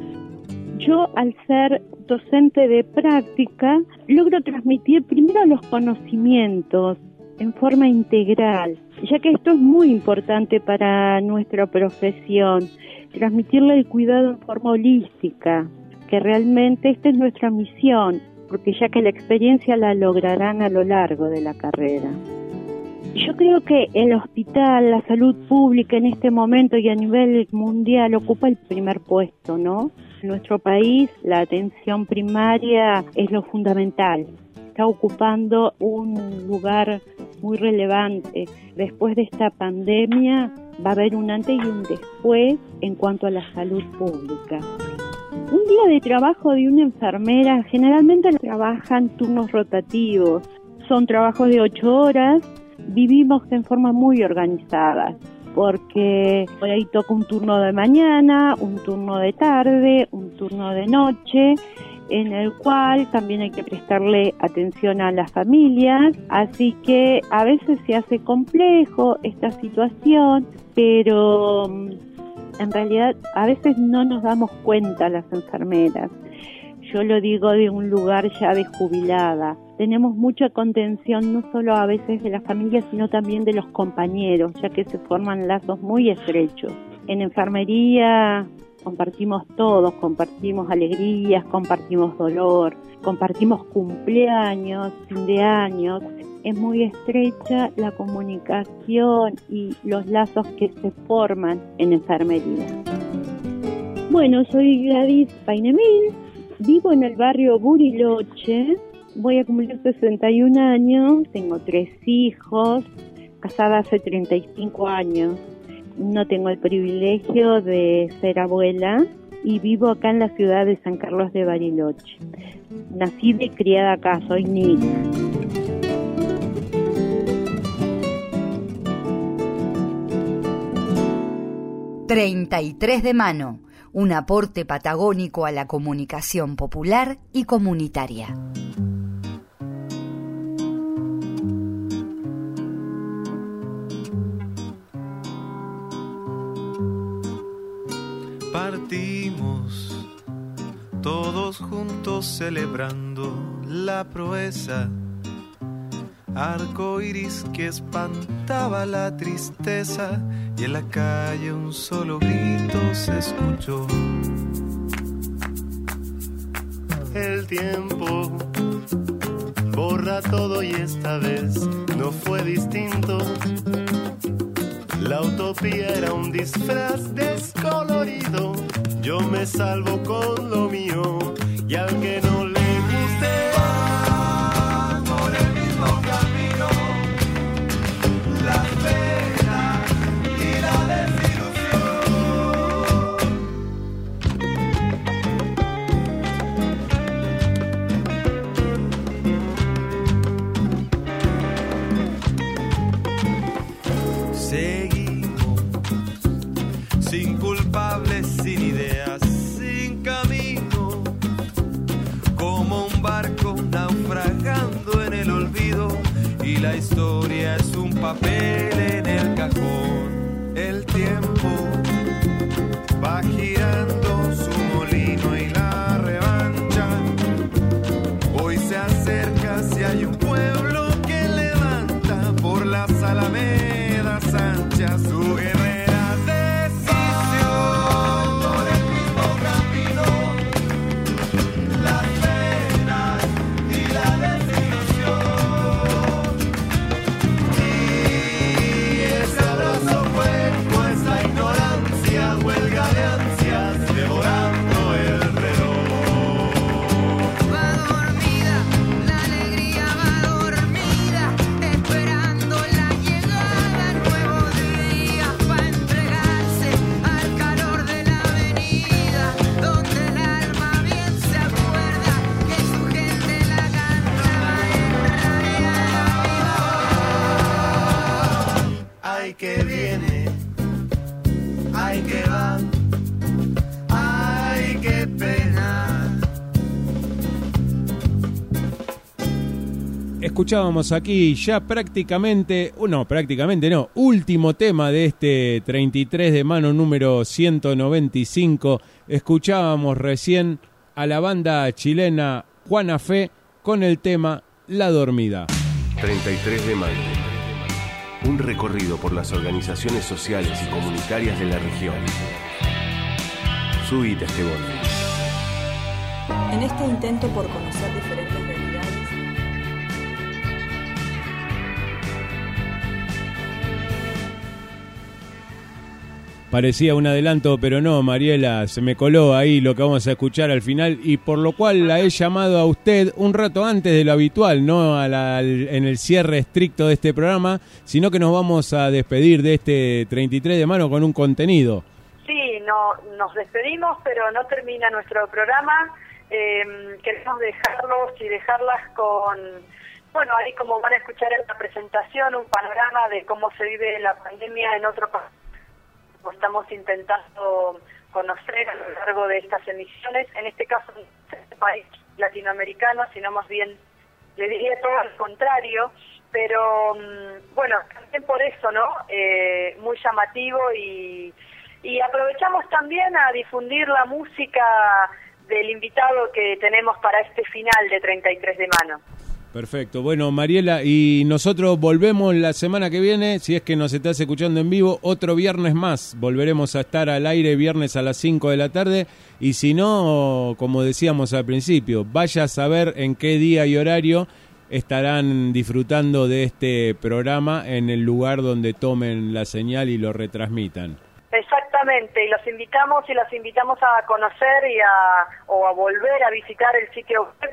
Yo, al ser docente de práctica, logro transmitir primero los conocimientos en forma integral, ya que esto es muy importante para nuestra profesión, transmitirle el cuidado en forma holística, que realmente esta es nuestra misión, porque ya que la experiencia la lograrán a lo largo de la carrera. Yo creo que el hospital, la salud pública en este momento y a nivel mundial ocupa el primer puesto, ¿no? En nuestro país la atención primaria es lo fundamental, está ocupando un lugar muy relevante. Después de esta pandemia va a haber un antes y un después en cuanto a la salud pública. Un día de trabajo de una enfermera generalmente trabajan turnos rotativos, son trabajos de 8 horas. Vivimos en forma muy organizada, porque por ahí toca un turno de mañana, un turno de tarde, un turno de noche, en el cual también hay que prestarle atención a las familias, así que a veces se hace complejo esta situación, pero en realidad a veces no nos damos cuenta las enfermeras. Yo lo digo de un lugar ya de jubilada. Tenemos mucha contención no solo a veces de la familia, sino también de los compañeros, ya que se forman lazos muy estrechos. En enfermería compartimos todos, compartimos alegrías, compartimos dolor, compartimos cumpleaños, fin de años. Es muy estrecha la comunicación y los lazos que se forman en enfermería. Bueno, soy Gladys Painemil, vivo en el barrio Buriloche. Voy a cumplir 61 años, tengo 3 hijos, casada hace 35 años. No tengo el privilegio de ser abuela y vivo acá en la ciudad de San Carlos de Bariloche. Nacida y criada acá, soy niña. «33 de mano», un aporte patagónico a la comunicación popular y comunitaria. Partimos todos juntos celebrando la proeza, arco iris que espantaba la tristeza, y en la calle un solo grito se escuchó. El tiempo borra todo y esta vez no fue distinto. La utopía era un disfraz descolorido. Yo me salvo con lo mío, y al que no le guste va por el mismo camino. La pena y la desilusión. sin culpables, sin ideas, sin camino, como un barco naufragando en el olvido, y la historia es un papel en el cajón. El tiempo va girando su molino y la revancha hoy se acerca. Si hay un pueblo que levanta por las alamedas anchas su guerrera decisión, por el mismo camino, las penas y la desilusión, y ese abrazo hueco, esa ignorancia, huelga de ansias, devorando el reloj. Va dormida, la alegría va dormida, esperando la llegada al nuevo día, para entregarse al calor de la avenida, donde el alma bien se acuerda que su gente la cantaba en realidad. Ay, que viene, ay, que va, ay, qué pena. Escuchábamos aquí ya último tema de este 33 de mano número 195. Escuchábamos recién a la banda chilena Juana Fe con el tema La Dormida. 33 de mano. Un recorrido por las organizaciones sociales y comunitarias de la región. Subite a este bondi. En este intento por conocer diferentes realidades, Parecía un adelanto, pero no, Mariela, se me coló ahí lo que vamos a escuchar al final, y por lo cual la he llamado a usted un rato antes de lo habitual, no en el cierre estricto de este programa, sino que nos vamos a despedir de este 33 de mano con un contenido. Sí, nos despedimos, pero no termina nuestro programa. Queremos dejarlos y dejarlas con, bueno, ahí como van a escuchar en la presentación, un panorama de cómo se vive la pandemia en otro país. Estamos intentando conocer a lo largo de estas emisiones, en este caso no es este país latinoamericano, sino más bien, le diría todo al contrario, pero bueno, también por eso, ¿no? Muy llamativo y aprovechamos también a difundir la música del invitado que tenemos para este final de 33 de mano. Perfecto. Bueno, Mariela, y nosotros volvemos la semana que viene, si es que nos estás escuchando en vivo, otro viernes más. Volveremos a estar al aire viernes a las 5 de la tarde, y si no, como decíamos al principio, vaya a saber en qué día y horario estarán disfrutando de este programa en el lugar donde tomen la señal y lo retransmitan. Exactamente, y los invitamos a conocer o a volver a visitar el sitio web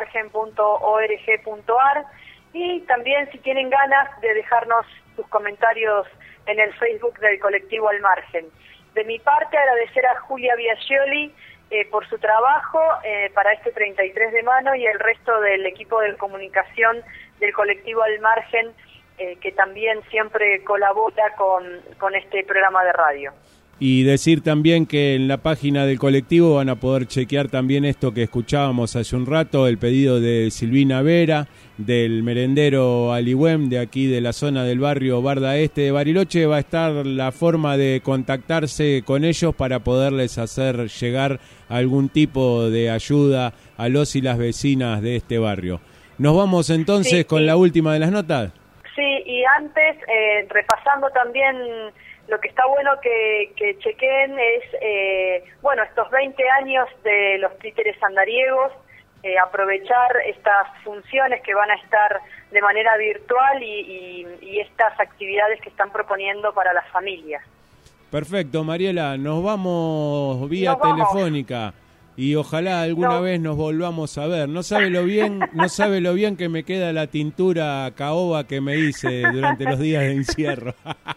margen.org.ar, y también si tienen ganas de dejarnos sus comentarios en el Facebook del colectivo Al Margen. De mi parte, agradecer a Julia Biagioli por su trabajo para este 33 de mano, y el resto del equipo de comunicación del colectivo Al Margen, que también siempre colabora con este programa de radio. Y decir también que en la página del colectivo van a poder chequear también esto que escuchábamos hace un rato, el pedido de Silvina Vera, del merendero Aligüem, de aquí de la zona del barrio Barda Este de Bariloche. Va a estar la forma de contactarse con ellos para poderles hacer llegar algún tipo de ayuda a los y las vecinas de este barrio. Nos vamos entonces con la última de las notas. Sí, y antes, repasando también, lo que está bueno que chequen es, bueno, estos 20 años de los títeres andariegos, aprovechar estas funciones que van a estar de manera virtual y estas actividades que están proponiendo para las familias. Perfecto, Mariela, nos vamos vía telefónica. Y ojalá alguna vez nos volvamos a ver. No sabe lo bien que me queda la tintura caoba que me hice durante los días de encierro.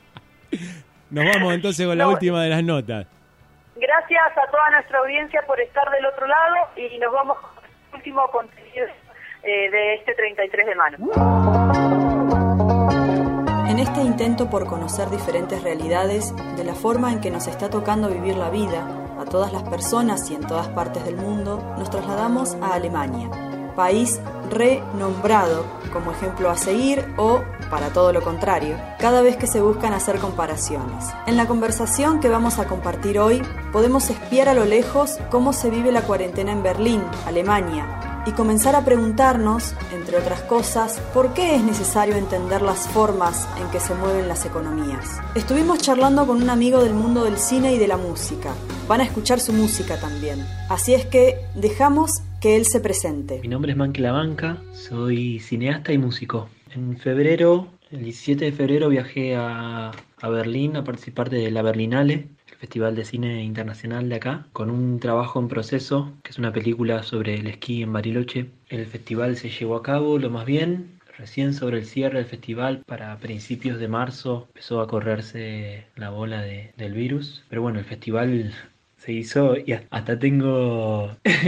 Nos vamos entonces con la última de las notas. Gracias a toda nuestra audiencia por estar del otro lado, y nos vamos con el último contenido de este 33 de mano. En este este intento por conocer diferentes realidades de la forma en que nos está tocando vivir la vida a todas las personas y en todas partes del mundo, nos trasladamos a Alemania, país renombrado como ejemplo a seguir o, para todo lo contrario, cada vez que se buscan hacer comparaciones. En la conversación que vamos a compartir hoy, podemos espiar a lo lejos cómo se vive la cuarentena en Berlín, Alemania, y comenzar a preguntarnos, entre otras cosas, por qué es necesario entender las formas en que se mueven las economías. Estuvimos charlando con un amigo del mundo del cine y de la música. Van a escuchar su música también. Así es que dejamos que él se presente. Mi nombre es Manque Labanca, soy cineasta y músico. En febrero, el 17 de febrero, viajé a Berlín a participar de la Berlinale, el Festival de Cine Internacional de acá, con un trabajo en proceso, que es una película sobre el esquí en Bariloche. El festival se llevó a cabo lo más bien. Recién sobre el cierre del festival, para principios de marzo, empezó a correrse la bola del virus. Pero bueno, el festival se hizo y hasta tengo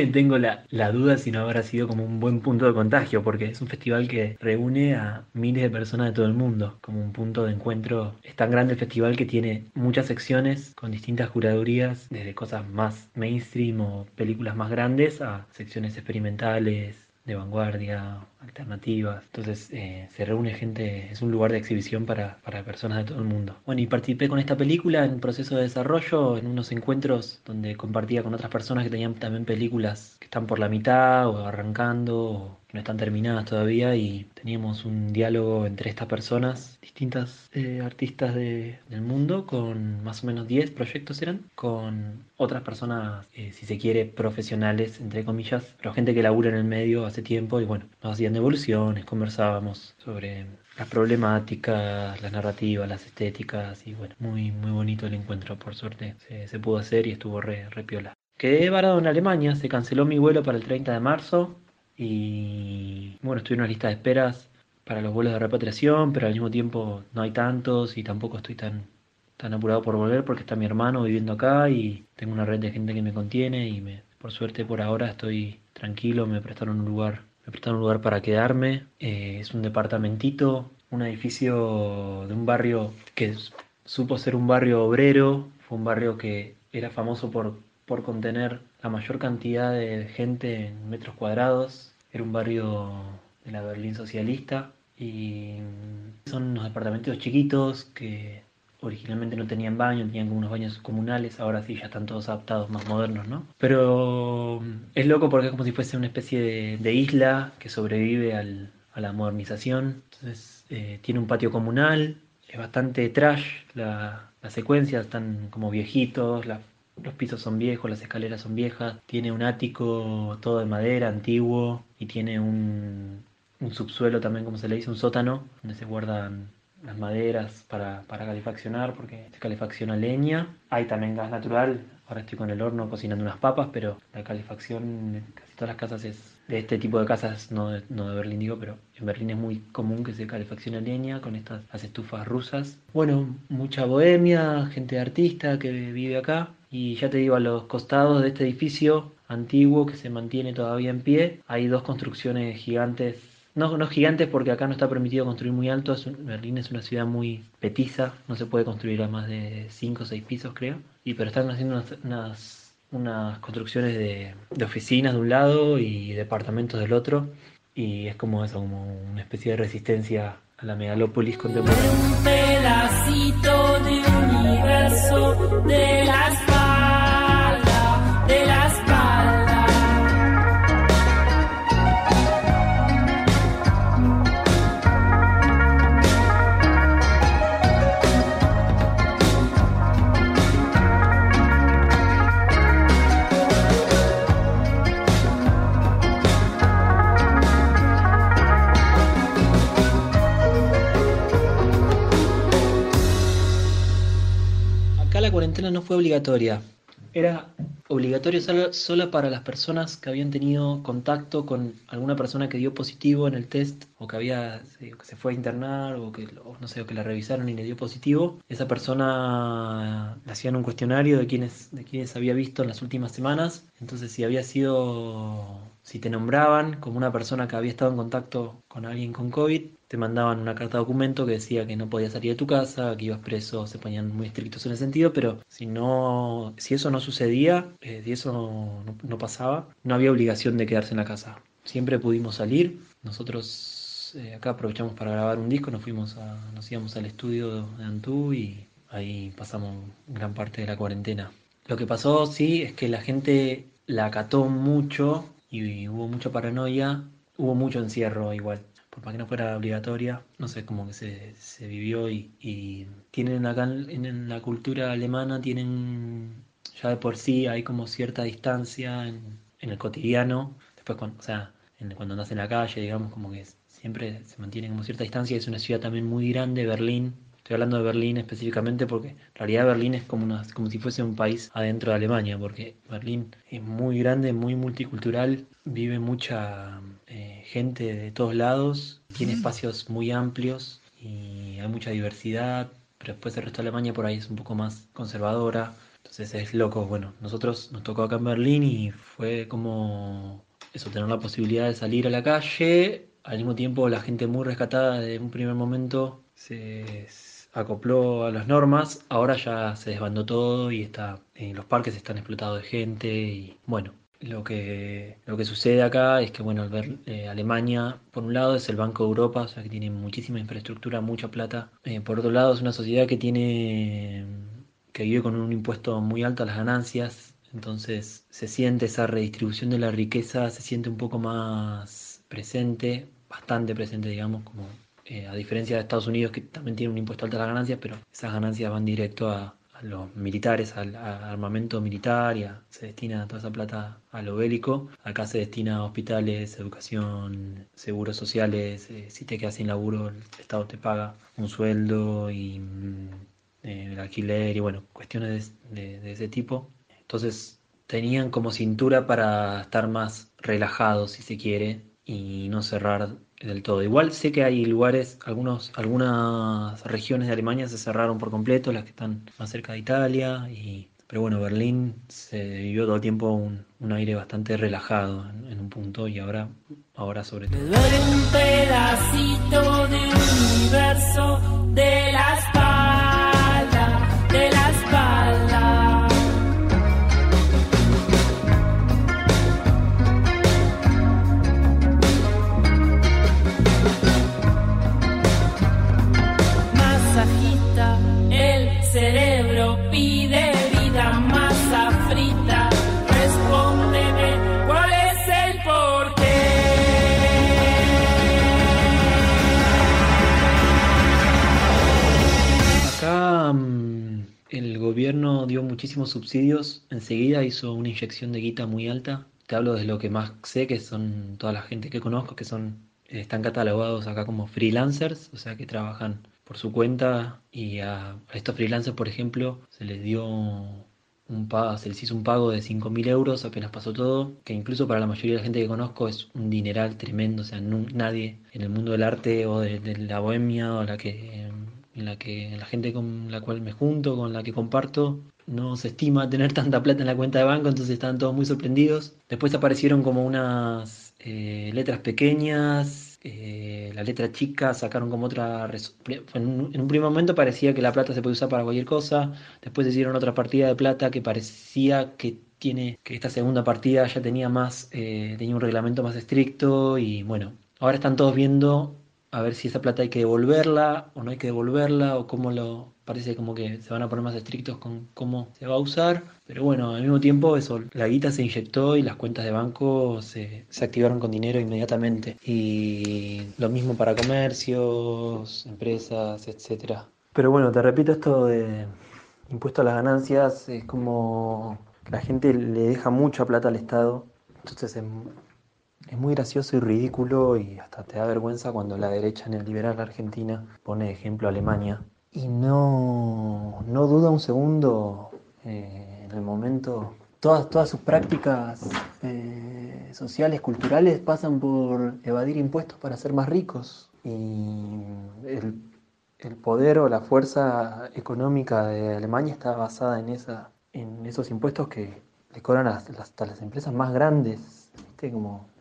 la duda si no habrá sido como un buen punto de contagio, porque es un festival que reúne a miles de personas de todo el mundo, como un punto de encuentro. Es tan grande el festival que tiene muchas secciones con distintas curadurías, desde cosas más mainstream o películas más grandes a secciones experimentales, de vanguardia, alternativas. Entonces se reúne gente, es un lugar de exhibición para personas de todo el mundo. Bueno, y participé con esta película en proceso de desarrollo, en unos encuentros donde compartía con otras personas que tenían también películas que están por la mitad o arrancando o que no están terminadas todavía, y teníamos un diálogo entre estas personas, distintas artistas del mundo, con más o menos 10 proyectos eran, con otras personas, si se quiere, profesionales, entre comillas, pero gente que labura en el medio hace tiempo, y bueno, nos hacían devoluciones, conversábamos sobre las problemáticas, las narrativas, las estéticas, y bueno, muy bonito el encuentro, por suerte se pudo hacer y estuvo re piola. Quedé varado en Alemania, se canceló mi vuelo para el 30 de marzo, y bueno, estoy en una lista de esperas para los vuelos de repatriación, pero al mismo tiempo no hay tantos y tampoco estoy tan apurado por volver, porque está mi hermano viviendo acá y tengo una red de gente que me contiene, y por suerte por ahora estoy tranquilo. Me prestaron un lugar para quedarme. Es un departamentito, un edificio de un barrio que supo ser un barrio obrero. Fue un barrio que era famoso por contener la mayor cantidad de gente en metros cuadrados. Era un barrio de la Berlín socialista, y son unos departamentos chiquitos que originalmente no tenían baño, tenían como unos baños comunales. Ahora sí ya están todos adaptados, más modernos, ¿no? Pero es loco porque es como si fuese una especie de isla que sobrevive a la modernización. Entonces tiene un patio comunal, es bastante trash, las secuencias están como viejitos, los pisos son viejos, las escaleras son viejas, tiene un ático todo de madera, antiguo, y tiene un subsuelo también, como se le dice, un sótano, donde se guardan las maderas para calefaccionar, porque se calefacciona leña. Hay también gas natural. Ahora estoy con el horno cocinando unas papas, pero la calefacción en casi todas las casas de este tipo de casas, no de Berlín digo, pero en Berlín es muy común que se calefaccione leña con las estufas rusas. Bueno, mucha bohemia, gente artista que vive acá. Y ya te digo, a los costados de este edificio antiguo que se mantiene todavía en pie, hay dos construcciones gigantes. No gigantes, porque acá no está permitido construir muy alto. Berlín es una ciudad muy petiza, no se puede construir a más de 5 o 6 pisos, creo. Pero están haciendo unas construcciones de oficinas de un lado y departamentos del otro. Y es como eso, como una especie de resistencia a la megalópolis contemporánea. Un pedacito de universo de la espalda, de la espalda. La cuarentena no fue obligatoria, era obligatorio solo para las personas que habían tenido contacto con alguna persona que dio positivo en el test, o que se fue a internar, o que la revisaron y le dio positivo. Esa persona le hacían un cuestionario de quienes había visto en las últimas semanas. Entonces, si había sido si te nombraban como una persona que había estado en contacto con alguien con COVID, te mandaban una carta de documento que decía que no podías salir de tu casa, que ibas preso, se ponían muy estrictos en ese sentido, pero si eso no sucedía, si eso no pasaba, no había obligación de quedarse en la casa. Siempre pudimos salir. Nosotros acá aprovechamos para grabar un disco, nos íbamos al estudio de Antú y ahí pasamos gran parte de la cuarentena. Lo que pasó, sí, es que la gente la acató mucho y hubo mucha paranoia, hubo mucho encierro igual. Por más que no fuera obligatoria, no sé, como que se vivió y tienen acá en la cultura alemana, tienen ya de por sí, hay como cierta distancia en el cotidiano. Después, cuando andas en la calle, digamos, como que siempre se mantiene como cierta distancia. Es una ciudad también muy grande, Berlín. Estoy hablando de Berlín específicamente porque en realidad Berlín es como si fuese un país adentro de Alemania, porque Berlín es muy grande, muy multicultural, vive mucha gente de todos lados, tiene espacios muy amplios y hay mucha diversidad, pero después el resto de Alemania por ahí es un poco más conservadora, entonces es loco. Bueno, nosotros nos tocó acá en Berlín y fue como eso, tener la posibilidad de salir a la calle, al mismo tiempo la gente muy rescatada de un primer momento se acopló a las normas, ahora ya se desbandó todo y los parques están explotados de gente y bueno, lo que sucede acá es que bueno, al ver Alemania, por un lado es el Banco de Europa, o sea que tiene muchísima infraestructura, mucha plata, por otro lado es una sociedad que vive con un impuesto muy alto a las ganancias, entonces se siente esa redistribución de la riqueza, se siente un poco más presente, bastante presente digamos, como a diferencia de Estados Unidos, que también tiene un impuesto alto a las ganancias, pero esas ganancias van directo a los militares, al armamento militar se destina toda esa plata a lo bélico. Acá se destina a hospitales, educación, seguros sociales. Si te quedas sin laburo, el Estado te paga un sueldo y el alquiler y bueno, cuestiones de ese tipo. Entonces tenían como cintura para estar más relajados, si se quiere, y no cerrar del todo. Igual sé que hay lugares, algunas regiones de Alemania se cerraron por completo, las que están más cerca de Italia, pero bueno, Berlín se vivió todo el tiempo un aire bastante relajado en un punto y ahora sobre todo. Me duele un pedacito de universo de la espalda, de la espalda. El cerebro pide vida, masa frita. Respóndeme, ¿cuál es el porqué? Acá el gobierno dio muchísimos subsidios, enseguida hizo una inyección de guita muy alta. Te hablo de lo que más sé, que son toda la gente que conozco, que están catalogados acá como freelancers, o sea que trabajan por su cuenta y a estos freelancers, por ejemplo, se les hizo un pago de 5.000 euros apenas pasó todo, que incluso para la mayoría de la gente que conozco es un dineral tremendo, o sea, nadie en el mundo del arte o de la bohemia o la gente con la cual me junto, con la que comparto, no se estima tener tanta plata en la cuenta de banco, entonces estaban todos muy sorprendidos. Después aparecieron como unas letras pequeñas. La letra chica sacaron como otra. En un primer momento parecía que la plata se puede usar para cualquier cosa. Después hicieron otra partida de plata que parecía que esta segunda partida ya tenía un reglamento más estricto. Y bueno, ahora están todos viendo a ver si esa plata hay que devolverla o no hay que devolverla o parece como que se van a poner más estrictos con cómo se va a usar, pero bueno, al mismo tiempo eso, la guita se inyectó y las cuentas de banco se activaron con dinero inmediatamente, y lo mismo para comercios, empresas, etcétera. Pero bueno, te repito, esto de impuesto a las ganancias es como que la gente le deja mucha plata al Estado, entonces es muy gracioso y ridículo y hasta te da vergüenza cuando la derecha neoliberal argentina pone de ejemplo a Alemania. Y no duda un segundo en el momento. Todas sus prácticas sociales, culturales, pasan por evadir impuestos para ser más ricos. Y el poder o la fuerza económica de Alemania está basada en esos impuestos que le cobran hasta las empresas más grandes. ¿Viste? Como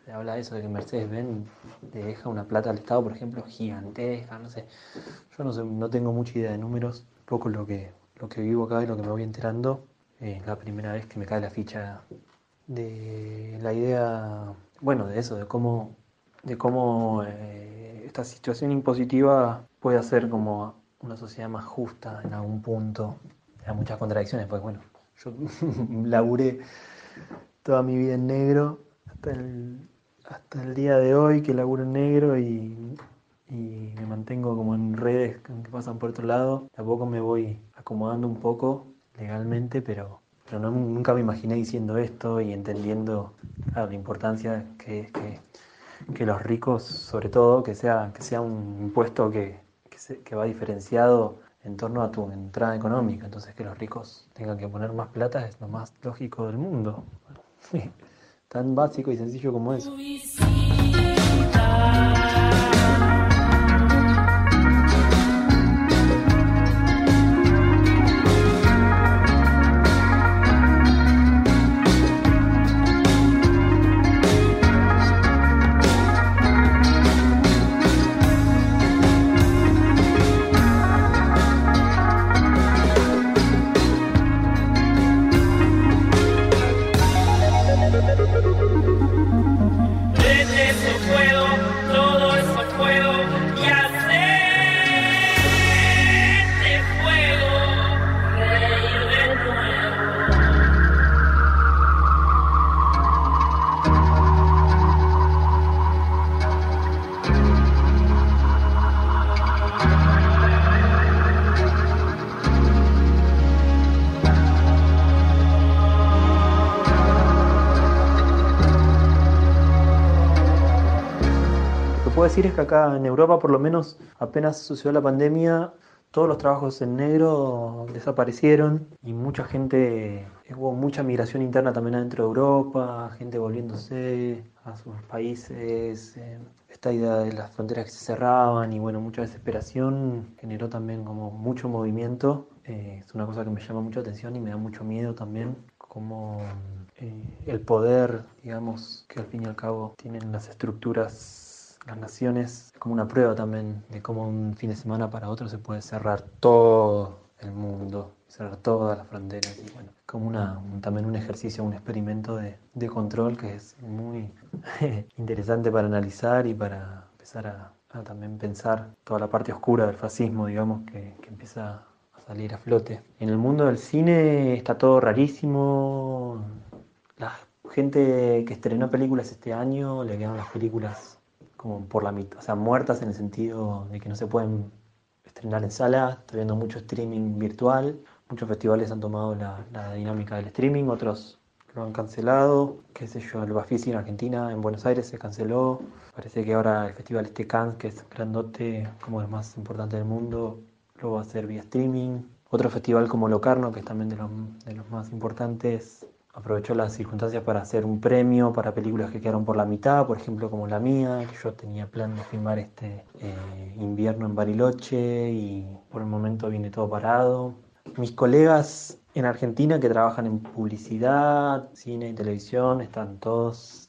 se habla de eso, de que Mercedes-Benz le deja una plata al Estado, por ejemplo, gigantesca, no sé. Yo no sé, no tengo mucha idea de números, poco lo que vivo acá y lo que me voy enterando. Es la primera vez que me cae la ficha de la idea, bueno, de eso, de cómo esta situación impositiva puede hacer como una sociedad más justa en algún punto. Hay muchas contradicciones, porque bueno, yo laburé toda mi vida en negro hasta el día de hoy que laburo en negro y me mantengo como en redes que pasan por otro lado. De a poco me voy acomodando un poco legalmente, pero nunca me imaginé diciendo esto y entendiendo la importancia que los ricos, sobre todo, que sea un impuesto que va diferenciado en torno a tu entrada económica. Entonces que los ricos tengan que poner más plata es lo más lógico del mundo. Tan básico y sencillo como eso. Decir es que acá en Europa, por lo menos, apenas sucedió la pandemia, todos los trabajos en negro desaparecieron y mucha gente, hubo mucha migración interna también adentro de Europa, gente volviéndose a sus países, esta idea de las fronteras que se cerraban y bueno, mucha desesperación generó también como mucho movimiento. Es una cosa que me llama mucho atención y me da mucho miedo también, como el poder, digamos, que al fin y al cabo tienen las estructuras, las naciones, como una prueba también de cómo un fin de semana para otro se puede cerrar todo el mundo, cerrar todas las fronteras. Y bueno, como también un ejercicio, un experimento de control que es muy interesante para analizar y para empezar a también pensar toda la parte oscura del fascismo, digamos, que empieza a salir a flote. En el mundo del cine está todo rarísimo. La gente que estrenó películas este año le quedaron las películas como por la mitad, o sea, muertas en el sentido de que no se pueden estrenar en sala. Está viendo mucho streaming virtual, muchos festivales han tomado la dinámica del streaming, otros lo han cancelado, qué sé yo, el Bafisi en Argentina, en Buenos Aires se canceló, parece que ahora el festival Cannes, que es grandote, como el más importante del mundo, lo va a hacer vía streaming. Otro festival como Locarno, que es también de los más importantes, aprovechó las circunstancias para hacer un premio para películas que quedaron por la mitad, por ejemplo como la mía, que yo tenía plan de filmar este invierno en Bariloche y por el momento viene todo parado. Mis colegas en Argentina que trabajan en publicidad, cine y televisión están todos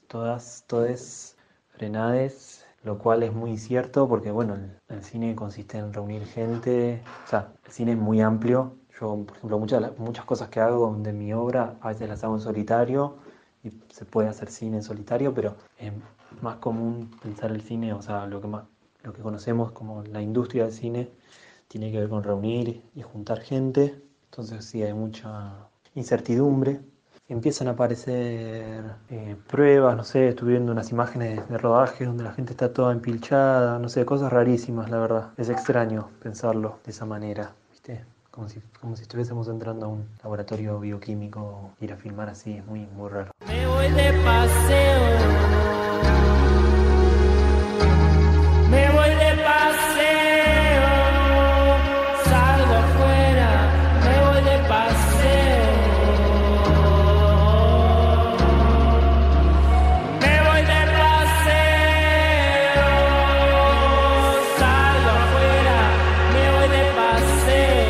frenades, lo cual es muy incierto porque bueno, el cine consiste en reunir gente, o sea, el cine es muy amplio. Yo, por ejemplo, muchas cosas que hago de mi obra a veces las hago en solitario y se puede hacer cine en solitario, pero es más común pensar el cine, o sea, lo que conocemos como la industria del cine tiene que ver con reunir y juntar gente. Entonces sí, hay mucha incertidumbre. Empiezan a aparecer pruebas, no sé, estuve viendo unas imágenes de rodaje donde la gente está toda empilchada, no sé, cosas rarísimas, la verdad. Es extraño pensarlo de esa manera, ¿viste? Como si estuviésemos entrando a un laboratorio bioquímico, ir a filmar así, es muy, muy raro. Me voy de paseo. Me voy de paseo. Salgo afuera. Me voy de paseo. Me voy de paseo. Salgo afuera. Me voy de paseo.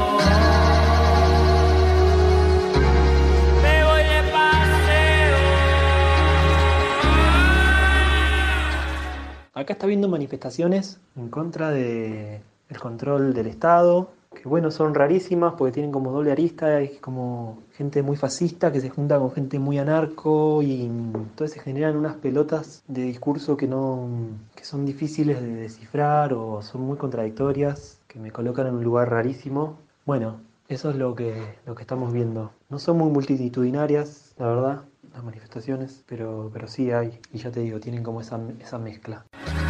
Me voy de paseo. acá está habiendo manifestaciones en contra del control del Estado, que bueno, son rarísimas porque tienen como doble arista, hay como gente muy fascista que se junta con gente muy anarco y entonces se generan unas pelotas de discurso que son difíciles de descifrar o son muy contradictorias, que me colocan en un lugar rarísimo. Bueno, eso es lo que estamos viendo. No son muy multitudinarias, la verdad, las manifestaciones, pero sí hay, y ya te digo, tienen como esa mezcla.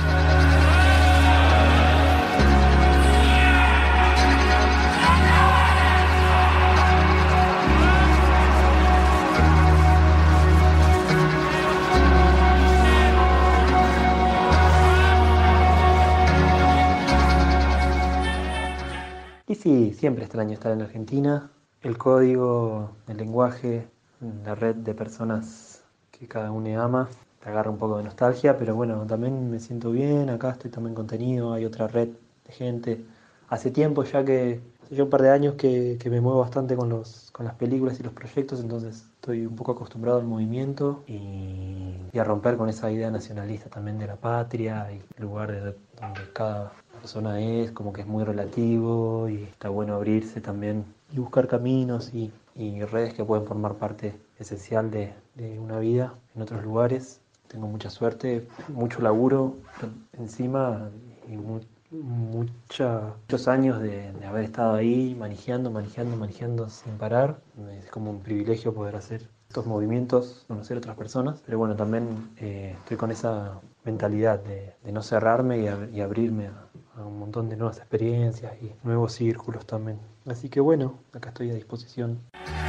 Y sí, siempre extraño estar en Argentina. El código, el lenguaje, la red de personas que cada uno ama, te agarra un poco de nostalgia, pero bueno, también me siento bien, acá estoy también contenido, hay otra red de gente. Hace tiempo ya hace ya un par de años que me muevo bastante con las películas y los proyectos, entonces estoy un poco acostumbrado al movimiento y a romper con esa idea nacionalista también de la patria y el lugar donde cada persona es, como que es muy relativo y está bueno abrirse también y buscar caminos y redes que pueden formar parte esencial de una vida en otros lugares. Tengo mucha suerte, mucho laburo encima y muchos años de haber estado ahí manejando sin parar. Es como un privilegio poder hacer estos movimientos, conocer otras personas, pero bueno, también estoy con esa mentalidad de no cerrarme y abrirme a un montón de nuevas experiencias y nuevos círculos también. Así que bueno, acá estoy a disposición.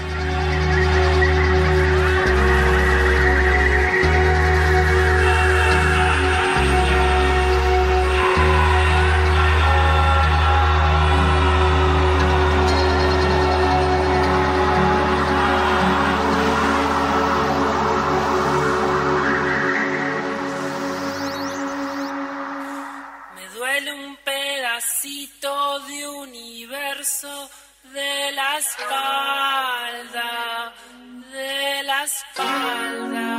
De universo de la espalda, de la espalda.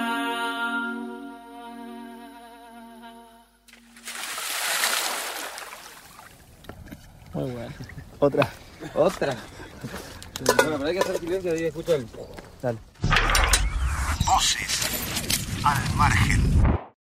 Muy bueno. Otra. Bueno, pero hay que hacer silencio y escuchar. Dale.